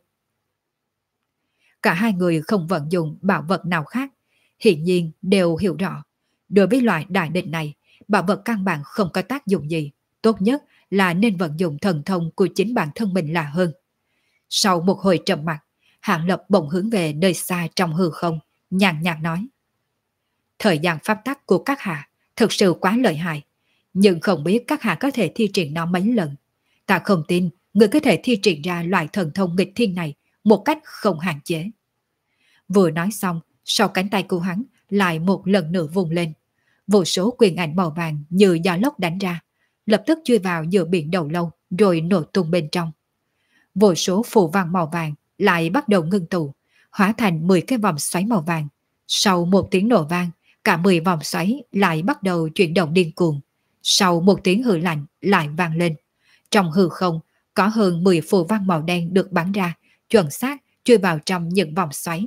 Speaker 1: Cả hai người không vận dụng bảo vật nào khác, hiển nhiên đều hiểu rõ. Đối với loại đại địch này, bảo vật căn bản không có tác dụng gì, tốt nhất là nên vận dụng thần thông của chính bản thân mình là hơn. Sau một hồi trầm mặc, Hạng Lập bỗng hướng về nơi xa trong hư không, nhàn nhạt nói. Thời gian pháp tắc của các hạ thực sự quá lợi hại, nhưng không biết các hạ có thể thi triển nó mấy lần. Ta không tin người có thể thi triển ra loại thần thông nghịch thiên này một cách không hạn chế. Vừa nói xong, sau cánh tay của hắn lại một lần nữa vùng lên. Vô số quyền ảnh màu vàng như gió lốc đánh ra, lập tức chui vào giữa biển đầu lâu rồi nổ tung bên trong. Vô số phù văn màu vàng lại bắt đầu ngưng tụ, hóa thành 10 cái vòng xoáy màu vàng. Sau một tiếng nổ vang, cả 10 vòng xoáy lại bắt đầu chuyển động điên cuồng. Sau một tiếng hư lạnh lại vang lên. Trong hư không, có hơn 10 phù văn màu đen được bắn ra, chuẩn xác chui vào trong những vòng xoáy.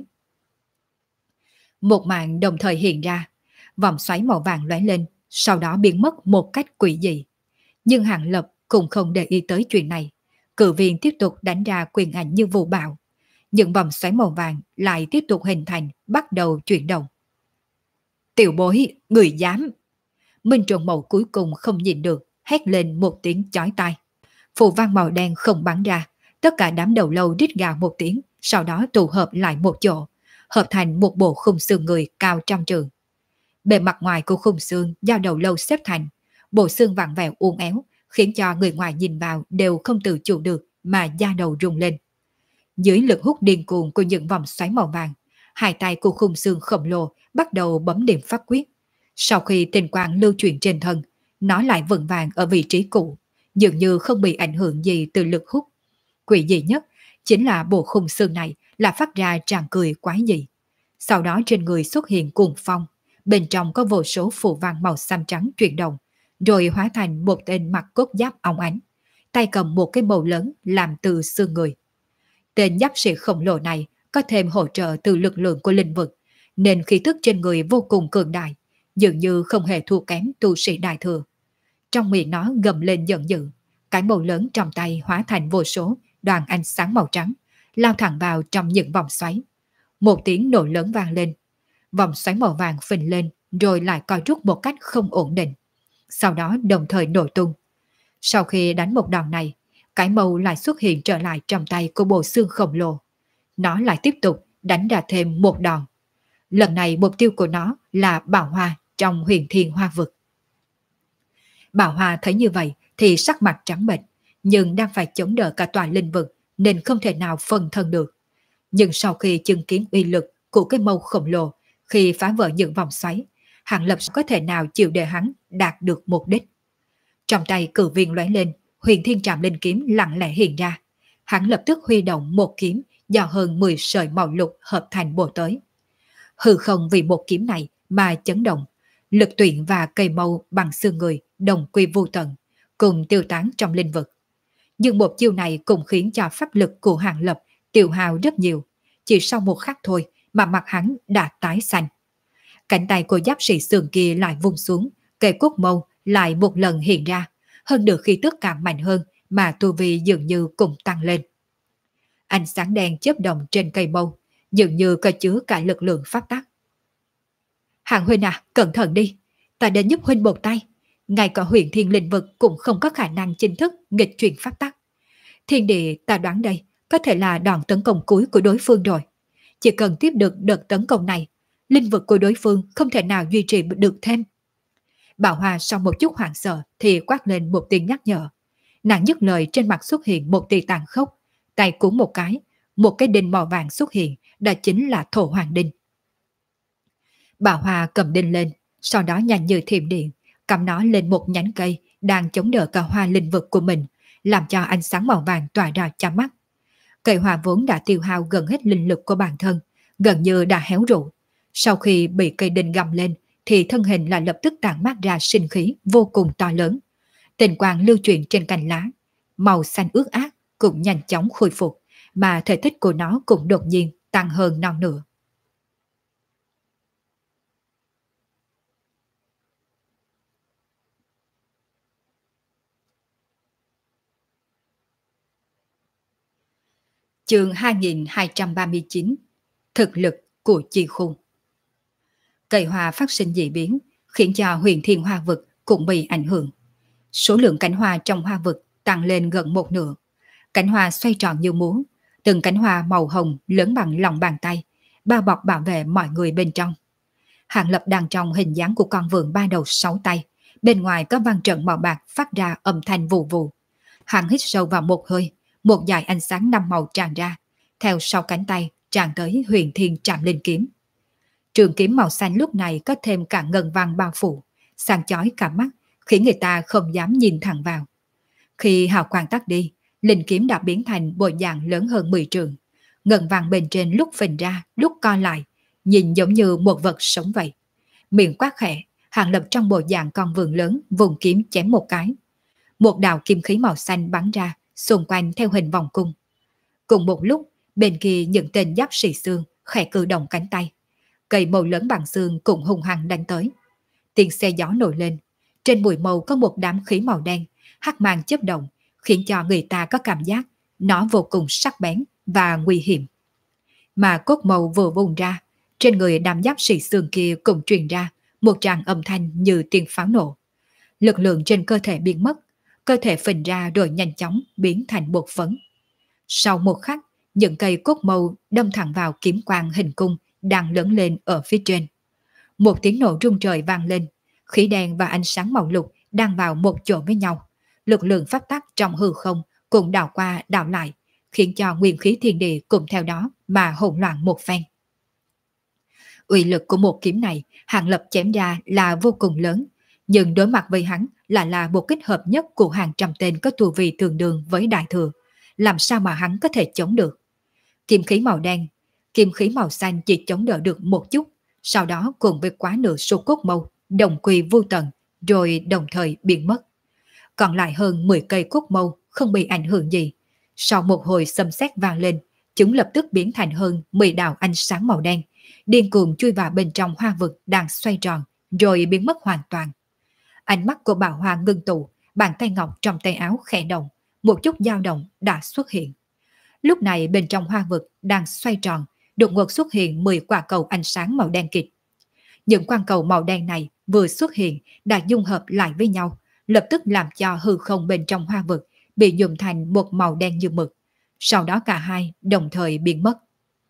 Speaker 1: Một màn đồng thời hiện ra, vòng xoáy màu vàng lóe lên, sau đó biến mất một cách quỷ dị. Nhưng Hạng Lập cũng không để ý tới chuyện này. Cự viên tiếp tục đánh ra quyền ảnh như vụ bão. Những vòng xoáy màu vàng lại tiếp tục hình thành, bắt đầu chuyển động. Tiểu bối, người dám! Minh Trùng Mậu cuối cùng không nhìn được, hét lên một tiếng chói tai. Phù văn màu đen không bắn ra, tất cả đám đầu lâu rít gào một tiếng, sau đó tụ hợp lại một chỗ, hợp thành một bộ khung xương người cao trăm trượng. Bề mặt ngoài của khung xương do đầu lâu xếp thành, bộ xương vặn vẹo uốn éo, khiến cho người ngoài nhìn vào đều không tự chủ được mà da đầu rung lên. Dưới lực hút điên cuồng của những vòng xoáy màu vàng, hai tay của khung xương khổng lồ bắt đầu bấm điểm pháp quyết. Sau khi tinh quang lưu chuyển trên thân, nó lại vững vàng ở vị trí cũ, dường như không bị ảnh hưởng gì từ lực hút. Quỷ dị nhất chính là bộ khung xương này là phát ra tràng cười quái dị. Sau đó trên người xuất hiện cuồng phong, bên trong có vô số phù văn màu xám trắng chuyển động, rồi hóa thành một tên mặc cốt giáp óng ánh, tay cầm một cái bầu lớn làm từ xương người. Tên giáp sĩ khổng lồ này có thêm hỗ trợ từ lực lượng của linh vực, nên khí tức trên người vô cùng cường đại, dường như không hề thua kém tu sĩ đại thừa. Trong miệng nó gầm lên giận dữ, cái bầu lớn trong tay hóa thành vô số đoàn ánh sáng màu trắng, lao thẳng vào trong những vòng xoáy. Một tiếng nổ lớn vang lên, vòng xoáy màu vàng phình lên rồi lại co rút một cách không ổn định, sau đó đồng thời nổ tung. Sau khi đánh một đòn này, cái mâu lại xuất hiện trở lại trong tay của bộ xương khổng lồ. Nó lại tiếp tục đánh ra thêm một đòn. Lần này mục tiêu của nó là Bảo Hoa trong Huyền Thiên Hoa Vực. Bảo Hoa thấy như vậy thì sắc mặt trắng bệch, nhưng đang phải chống đỡ cả tòa linh vực nên không thể nào phân thân được. Nhưng sau khi chứng kiến uy lực của cái mâu khổng lồ khi phá vỡ những vòng xoáy, Hạng Lập có thể nào chịu để hắn đạt được mục đích. Trong tay cử viên lóe lên, Huyền Thiên Trảm Linh kiếm lặng lẽ hiện ra. Hắn lập tức huy động một kiếm do hơn 10 sợi màu lục hợp thành bổ tới. Hư không vì một kiếm này mà chấn động, lực tuyển và cây mâu bằng xương người đồng quy vô tận, cùng tiêu tán trong linh vực. Nhưng một chiêu này cũng khiến cho pháp lực của Hạng Lập tiêu hao rất nhiều. Chỉ sau một khắc thôi mà mặt hắn đã tái xanh. Cánh tay của giáp sĩ sườn kia lại vung xuống, cây cốt mâu lại một lần hiện ra, hơn được khí tức càng mạnh hơn mà tu vi dường như cũng tăng lên. Ánh sáng đen chớp động trên cây mâu, dường như có chứa cả lực lượng pháp tắc. Hạng huynh à, cẩn thận đi, ta đến giúp huynh một tay. Ngay cả huyền thiên linh vực cũng không có khả năng chính thức nghịch chuyển pháp tắc. Thiên địa ta đoán đây có thể là đòn tấn công cuối của đối phương rồi. Chỉ cần tiếp được đợt tấn công này, linh vực của đối phương không thể nào duy trì được thêm. Bảo Hoa sau một chút hoảng sợ thì quát lên một tiếng nhắc nhở. Nàng dứt lời, trên mặt xuất hiện một tia tàn khốc, tay cuốn một cái đinh màu vàng xuất hiện, đó chính là Thổ Hoàng Đinh. Bảo Hoa cầm đinh lên, sau đó nhanh như thiểm điện, cắm nó lên một nhánh cây đang chống đỡ cả hoa linh vực của mình, làm cho ánh sáng màu vàng tỏa ra chói mắt. Cây hoa vốn đã tiêu hao gần hết linh lực của bản thân, gần như đã héo rũ. Sau khi bị cây đinh găm lên thì thân hình là lập tức tản mát ra sinh khí vô cùng to lớn. Tình quang lưu chuyển trên cành lá, màu xanh ướt át cũng nhanh chóng khôi phục, mà thể tích của nó cũng đột nhiên tăng hơn non nửa. Chương 2239: Thực lực của chi khung. Cây hoa phát sinh dị biến, khiến cho huyền thiên hoa vực cũng bị ảnh hưởng. Số lượng cánh hoa trong hoa vực tăng lên gần một nửa. Cánh hoa xoay tròn như múa, từng cánh hoa màu hồng lớn bằng lòng bàn tay, bao bọc bảo vệ mọi người bên trong. Hàng Lập đang trong hình dáng của con vượn ba đầu sáu tay, bên ngoài có văn trận màu bạc phát ra âm thanh vù vù. Hắn hít sâu vào một hơi, một dải ánh sáng năm màu tràn ra, theo sau cánh tay tràn tới huyền thiên trạm linh kiếm. Trường kiếm màu xanh lúc này có thêm cả ngân văn bao phủ, sáng chói cả mắt, khiến người ta không dám nhìn thẳng vào. Khi hào quang tắt đi, linh kiếm đã biến thành bộ dạng lớn hơn 10 trượng. Ngân văn bên trên lúc phình ra, lúc co lại, nhìn giống như một vật sống vậy. Miệng quát khẽ, Hàng Lập trong bộ dạng con vượn lớn vùng kiếm chém một cái. Một đạo kim khí màu xanh bắn ra, xung quanh theo hình vòng cung. Cùng một lúc, bên kia những tên giáp sĩ xương khẽ cử động cánh tay. Cây màu lớn bằng xương cũng hung hăng đánh tới. Tiếng xe gió nổi lên, trên bụi màu có một đám khí màu đen, hắc mang chớp động, khiến cho người ta có cảm giác nó vô cùng sắc bén và nguy hiểm. Mà cốt màu vừa vùng ra, trên người đám giáp sĩ xương kia cũng truyền ra một tràng âm thanh như tiếng pháo nổ. Lực lượng trên cơ thể biến mất, cơ thể phình ra rồi nhanh chóng biến thành bột phấn. Sau một khắc, những cây cốt màu đâm thẳng vào kiếm quang hình cung đang lớn lên ở phía trên. Một tiếng nổ rung trời vang lên, khí đen và ánh sáng màu lục đang vào một chỗ với nhau. Lực lượng pháp tắc trong hư không cũng đảo qua đảo lại, khiến cho nguyên khí thiên địa cùng theo đó mà hỗn loạn một phen. Uy lực của một kiếm này, Hàng Lập chém ra là vô cùng lớn, nhưng đối mặt với hắn là một kết hợp nhất của hàng trăm tên có tu vi tương đương với đại thừa, làm sao mà hắn có thể chống được? Kim khí màu đen, kim khí màu xanh chỉ chống đỡ được một chút, sau đó cùng với quá nửa số cốt màu đồng quy vô tận, rồi đồng thời biến mất. Còn lại hơn 10 cây cốt màu không bị ảnh hưởng gì. Sau một hồi xâm xét vang lên, chúng lập tức biến thành hơn 10 đạo ánh sáng màu đen, điên cuồng chui vào bên trong hoa vực đang xoay tròn, rồi biến mất hoàn toàn. Ánh mắt của Bảo Hoa ngưng tụ, bàn tay ngọc trong tay áo khẽ động, một chút dao động đã xuất hiện. Lúc này bên trong hoa vực đang xoay tròn, đột ngột xuất hiện 10 quả cầu ánh sáng màu đen kịt. Những quang cầu màu đen này vừa xuất hiện đã dung hợp lại với nhau, lập tức làm cho hư không bên trong hoa vực bị nhuộm thành một màu đen như mực. Sau đó cả hai đồng thời biến mất.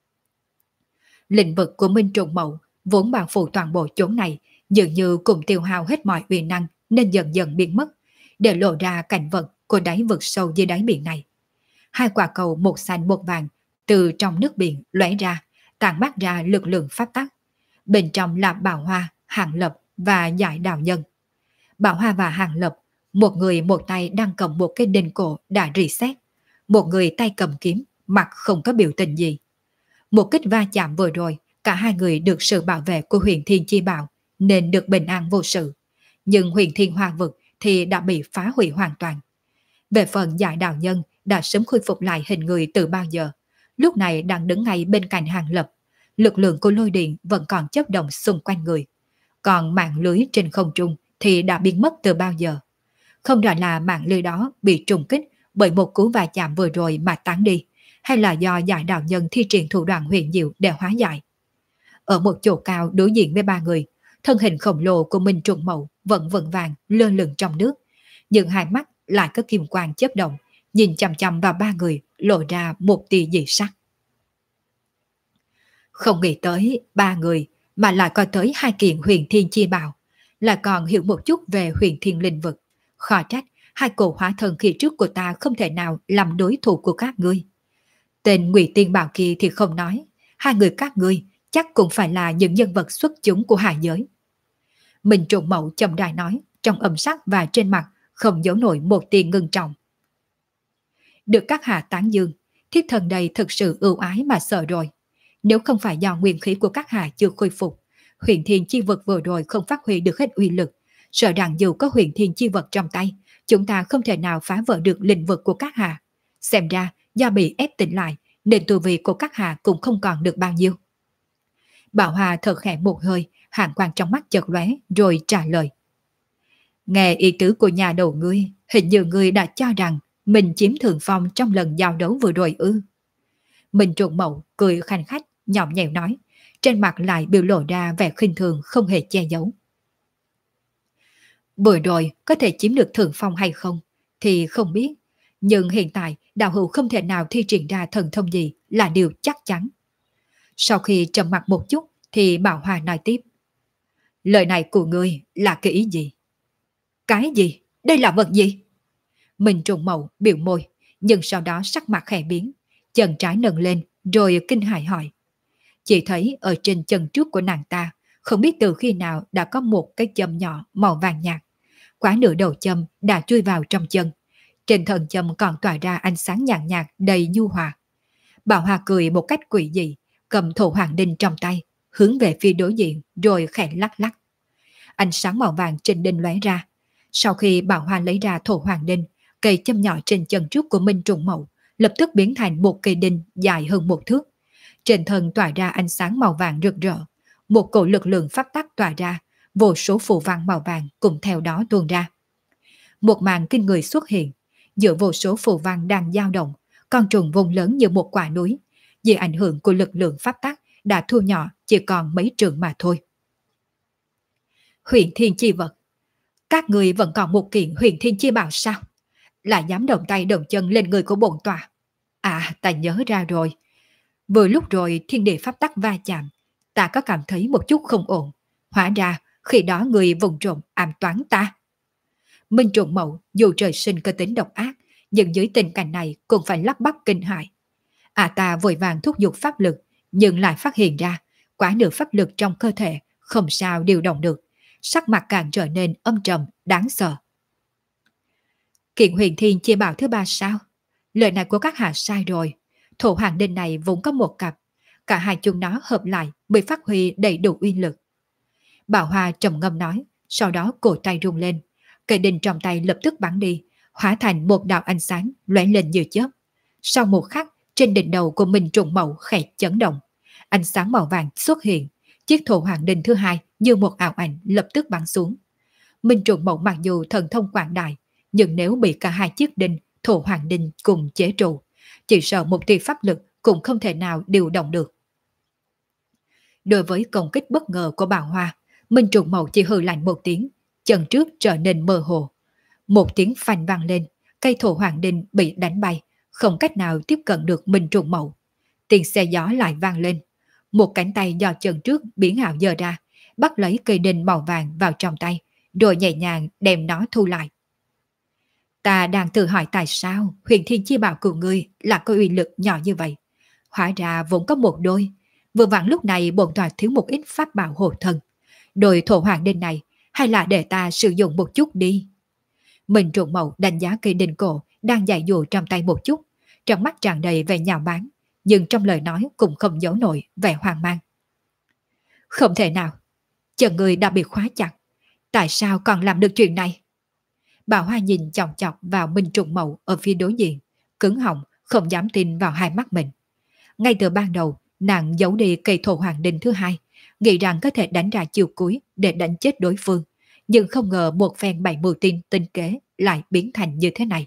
Speaker 1: Lĩnh vực của Minh Trùng Mậu vốn bao phủ toàn bộ chốn này, dường như cùng tiêu hao hết mọi uy năng nên dần dần biến mất, để lộ ra cảnh vật của đáy vực sâu dưới đáy biển này. Hai quả cầu một xanh một vàng từ trong nước biển lóe ra, tản mát ra lực lượng pháp tắc. Bên trong là Bảo Hoa, Hàng Lập và Giải Đạo Nhân. Bảo Hoa và Hàng Lập, một người một tay đang cầm một cái đinh cổ đã rỉ sét, một người tay cầm kiếm, mặt không có biểu tình gì. Một kích va chạm vừa rồi, cả hai người được sự bảo vệ của Huyền Thiên Chi Bảo nên được bình an vô sự. Nhưng Huyền Thiên Hoa Vực thì đã bị phá hủy hoàn toàn. Về phần Giải Đạo Nhân đã sớm khôi phục lại hình người từ bao giờ, lúc này đang đứng ngay bên cạnh Hàng Lập. Lực lượng của lôi điện vẫn còn chớp động xung quanh người. Còn mạng lưới trên không trung thì đã biến mất từ bao giờ. Không rõ là mạng lưới đó bị trùng kích bởi một cú va chạm vừa rồi mà tán đi, hay là do Giải Đạo Nhân thi triển thủ đoạn huyền diệu để hóa giải. Ở một chỗ cao đối diện với ba người, thân hình khổng lồ của Minh Trùng Mậu vẫn vững vàng lơ lửng trong nước, nhưng hai mắt lại có kim quang chớp động, nhìn chằm chằm vào ba người, lộ ra một tia dị sắc. Không nghĩ tới ba người mà lại coi tới hai kiện Huyền Thiên Chi Bảo, lại còn hiểu một chút về Huyền Thiên Linh Vực. Khó trách hai cổ hóa thân khi trước của ta không thể nào làm đối thủ của các ngươi. Tên Ngụy Tiên Bảo kia thì không nói, hai người các ngươi chắc cũng phải là những nhân vật xuất chúng của hạ giới. Minh Trùng Mậu chậm rãi nói, trong âm sắc và trên mặt không giấu nổi một tia ngưng trọng. Được các hạ tán dương, thiết thần đây thực sự ưu ái mà sợ rồi. Nếu không phải do nguyên khí của các hạ chưa khôi phục, huyền thiên chi vật vừa rồi không phát huy được hết uy lực, sợ rằng dù có huyền thiên chi vật trong tay, chúng ta không thể nào phá vỡ được lĩnh vực của các hạ. Xem ra, do bị ép tỉnh lại, nên tu vi của các hạ cũng không còn được bao nhiêu. Bảo Hòa thở khẽ một hơi, hàn quang trong mắt chợt lóe, rồi trả lời. Nghe ý tứ của nhà đầu ngươi, hình như ngươi đã cho rằng mình chiếm thượng phong trong lần giao đấu vừa rồi ư. Mình trộn mậu, cười khanh khách, nhõm nhẽo nói, trên mặt lại biểu lộ ra vẻ khinh thường không hề che giấu. Vừa rồi có thể chiếm được thượng phong hay không thì không biết, nhưng hiện tại đạo hữu không thể nào thi triển ra thần thông gì là điều chắc chắn. Sau khi trầm mặt một chút thì Bảo Hòa nói tiếp. Lời này của ngươi là cái ý gì? Cái gì? Đây là vật gì? Mình trùng mậu biểu môi, nhưng sau đó sắc mặt khẽ biến, chân trái nâng lên rồi kinh hãi hỏi. Chỉ thấy ở trên chân trước của nàng ta, không biết từ khi nào đã có một cái châm nhỏ màu vàng nhạt. Quá nửa đầu châm đã chui vào trong chân. Trên thân châm còn tỏa ra ánh sáng nhàn nhạt đầy nhu hòa. Bảo Hòa cười một cách quỷ dị, cầm thổ hoàng đinh trong tay, hướng về phía đối diện rồi khẽ lắc lắc. Ánh sáng màu vàng trên đinh lóe ra. Sau khi Bảo Hòa lấy ra thổ hoàng đinh, cây châm nhỏ trên chân trước của Minh Trùng Mậu lập tức biến thành một cây đinh dài hơn một thước. Trên thân tỏa ra ánh sáng màu vàng rực rỡ, một cổ lực lượng pháp tắc tỏa ra, vô số phù văn màu vàng cùng theo đó tuôn ra. Một màn kinh người xuất hiện, giữa vô số phù văn đang dao động, con trùng vùng lớn như một quả núi, vì ảnh hưởng của lực lượng pháp tắc đã thu nhỏ chỉ còn mấy trượng mà thôi. Huyền thiên chi vật. Các người vẫn còn một kiện huyền thiên chi bảo sao? Lại dám động tay động chân lên người của bổn tòa. À, ta nhớ ra rồi. Vừa lúc rồi thiên địa pháp tắc va chạm, ta có cảm thấy một chút không ổn. Hóa ra, khi đó người vùng trộm ám toán ta. Minh Trùng Mậu dù trời sinh cơ tính độc ác, nhưng dưới tình cảnh này cũng phải lắp bắp kinh hãi. Ta vội vàng thúc giục pháp lực, nhưng lại phát hiện ra, quá nửa pháp lực trong cơ thể không sao điều động được, sắc mặt càng trở nên âm trầm, đáng sợ. Kiện huyền thiên chia bảo thứ ba sao? Lời này của các hạ sai rồi. Thổ hoàng đinh này vốn có một cặp, cả hai chúng nó hợp lại mới phát huy đầy đủ uy lực. Bảo Hoa trầm ngâm nói, sau đó cổ tay rung lên, cây đinh trong tay lập tức bắn đi, hóa thành một đạo ánh sáng lóe lên như chớp. Sau một khắc, trên đỉnh đầu của Minh Trùng Mậu khẽ chấn động, ánh sáng màu vàng xuất hiện, chiếc thổ hoàng đinh thứ hai như một ảo ảnh lập tức bắn xuống. Minh Trùng Mậu mặc dù thần thông quảng đại, nhưng nếu bị cả hai chiếc đinh, thổ hoàng đinh cùng chế trụ, chỉ sợ một tia pháp lực cũng không thể nào điều động được. Đối với công kích bất ngờ của Bảo Hoa, Minh Trùng Mậu chỉ hừ lạnh một tiếng, chân trước trở nên mơ hồ. Một tiếng phanh vang lên, cây thổ hoàng đinh bị đánh bay, không cách nào tiếp cận được Minh Trùng Mậu. Tiếng xe gió lại vang lên, một cánh tay do chân trước biến ảo giơ ra, bắt lấy cây đinh màu vàng vào trong tay, rồi nhẹ nhàng đem nó thu lại. Ta đang tự hỏi tại sao huyền thiên chi bảo của ngươi là có uy lực nhỏ như vậy. Hóa ra vốn có một đôi. Vừa vặn lúc này bổn tòa thiếu một ít pháp bảo hộ thân. Đôi thổ hoàng đinh này hay là để ta sử dụng một chút đi. Mình Trùng Mậu đánh giá cây đinh cổ đang dạy dụ trong tay một chút, trong mắt tràn đầy vẻ nhạo báng, nhưng trong lời nói cũng không giấu nổi vẻ hoang mang. Không thể nào, chân người đã bị khóa chặt. Tại sao còn làm được chuyện này? Bảo Hoa nhìn chòng chọc vào Minh Trùng Mậu ở phía đối diện, cứng họng, không dám tin vào hai mắt mình. Ngay từ ban đầu, nàng giấu đi cây thổ hoàng đinh thứ hai, nghĩ rằng có thể đánh ra chiều cuối để đánh chết đối phương, nhưng không ngờ một phen bày mưu tinh kế lại biến thành như thế này.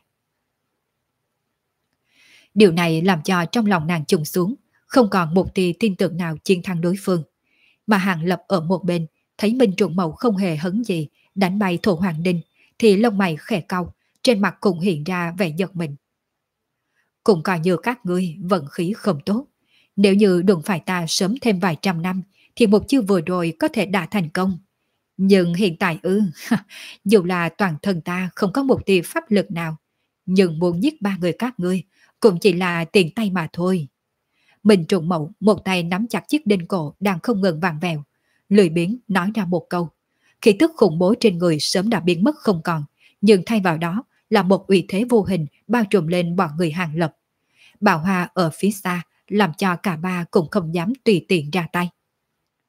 Speaker 1: Điều này làm cho trong lòng nàng trùng xuống, không còn một tia tin tưởng nào chiến thắng đối phương. Mà Hàng Lập ở một bên, thấy Minh Trùng Mậu không hề hấn gì, đánh bay thổ hoàng đinh, thì lông mày khẽ cau, trên mặt cũng hiện ra vẻ giật mình. Cũng coi như các ngươi vận khí không tốt. Nếu như đụng phải ta sớm thêm vài trăm năm, thì một chiêu vừa rồi có thể đã thành công. Nhưng hiện tại dù là toàn thân ta không có một tia pháp lực nào, nhưng muốn giết ba người các ngươi cũng chỉ là tiền tay mà thôi. Mình Trùng Mậu một tay nắm chặt chiếc đinh cổ đang không ngừng vặn vẹo, lười biếng nói ra một câu. Khí tức khủng bố trên người sớm đã biến mất không còn, nhưng thay vào đó là một uy thế vô hình bao trùm lên bọn người Hàng Lập. Bảo Hoa ở phía xa làm cho cả ba cũng không dám tùy tiện ra tay.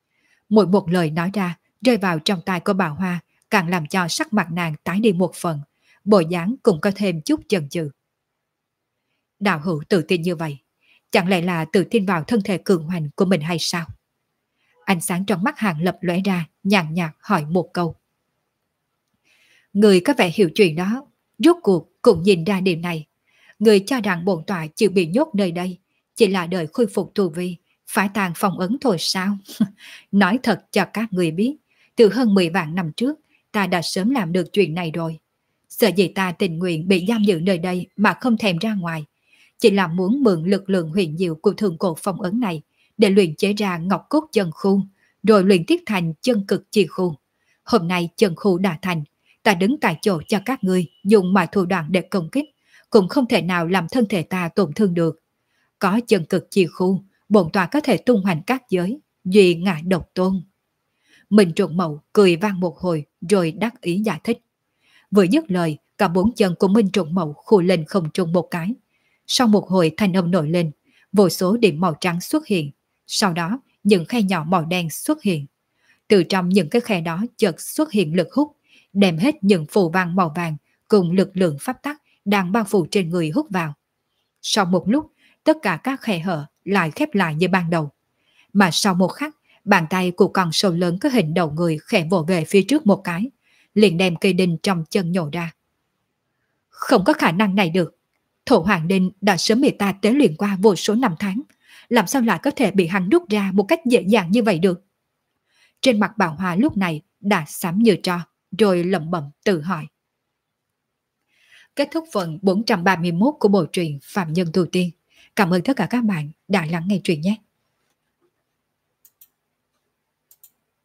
Speaker 1: Mỗi một lời nói ra, rơi vào trong tai của bà Hoa, càng làm cho sắc mặt nàng tái đi một phần, bộ dáng cũng có thêm chút chần chừ. Đạo hữu tự tin như vậy, chẳng lẽ là tự tin vào thân thể cường hoành của mình hay sao? Ánh sáng trong mắt Hàng Lập lóe ra, nhàn nhạt hỏi một câu. Người có vẻ hiểu chuyện đó, rốt cuộc cũng nhìn ra điều này. Người cho rằng bổn tọa chịu bị nhốt nơi đây, chỉ là đợi khôi phục tu vi, phải tàn phong ấn thôi sao? Nói thật cho các người biết, từ hơn 10 vạn năm trước, ta đã sớm làm được chuyện này rồi. Sợ gì ta tình nguyện bị giam giữ nơi đây mà không thèm ra ngoài. Chỉ là muốn mượn lực lượng huyền diệu của thường cột phong ấn này để luyện chế ra ngọc cốt chân khuôn, rồi luyện tiếp thành chân cực chi khuôn. Hôm nay chân khu đã thành, ta đứng tại chỗ cho các ngươi dùng mọi thủ đoạn để công kích, cũng không thể nào làm thân thể ta tổn thương được. Có chân cực chi khuôn, bổn tọa có thể tung hoành các giới, duy ngã độc tôn. Minh Trùng Mậu cười vang một hồi rồi đắc ý giải thích. Vừa dứt lời, cả bốn chân của Minh Trùng Mậu khu lên không trung một cái. Sau một hồi thanh âm nổi lên, vô số điểm màu trắng xuất hiện. Sau đó, những khe nhỏ màu đen xuất hiện. Từ trong những cái khe đó chợt xuất hiện lực hút, đem hết những phù văn màu vàng cùng lực lượng pháp tắc đang bao phủ trên người hút vào. Sau một lúc, tất cả các khe hở lại khép lại như ban đầu. Mà sau một khắc, bàn tay của con sâu lớn có hình đầu người khẽ vỗ về phía trước một cái, liền đem cây đinh trong chân nhổ ra. Không có khả năng này được. Thổ Hoàng Đinh đã sớm bị ta tế luyện qua vô số năm tháng, làm sao lại có thể bị hắn rút ra một cách dễ dàng như vậy được? Trên mặt bà Hoa lúc này đã xám như tro, rồi lẩm bẩm tự hỏi. Kết thúc phần 431 của bộ truyện Phạm Nhân Tu Tiên. Cảm ơn tất cả các bạn đã lắng nghe truyện nhé.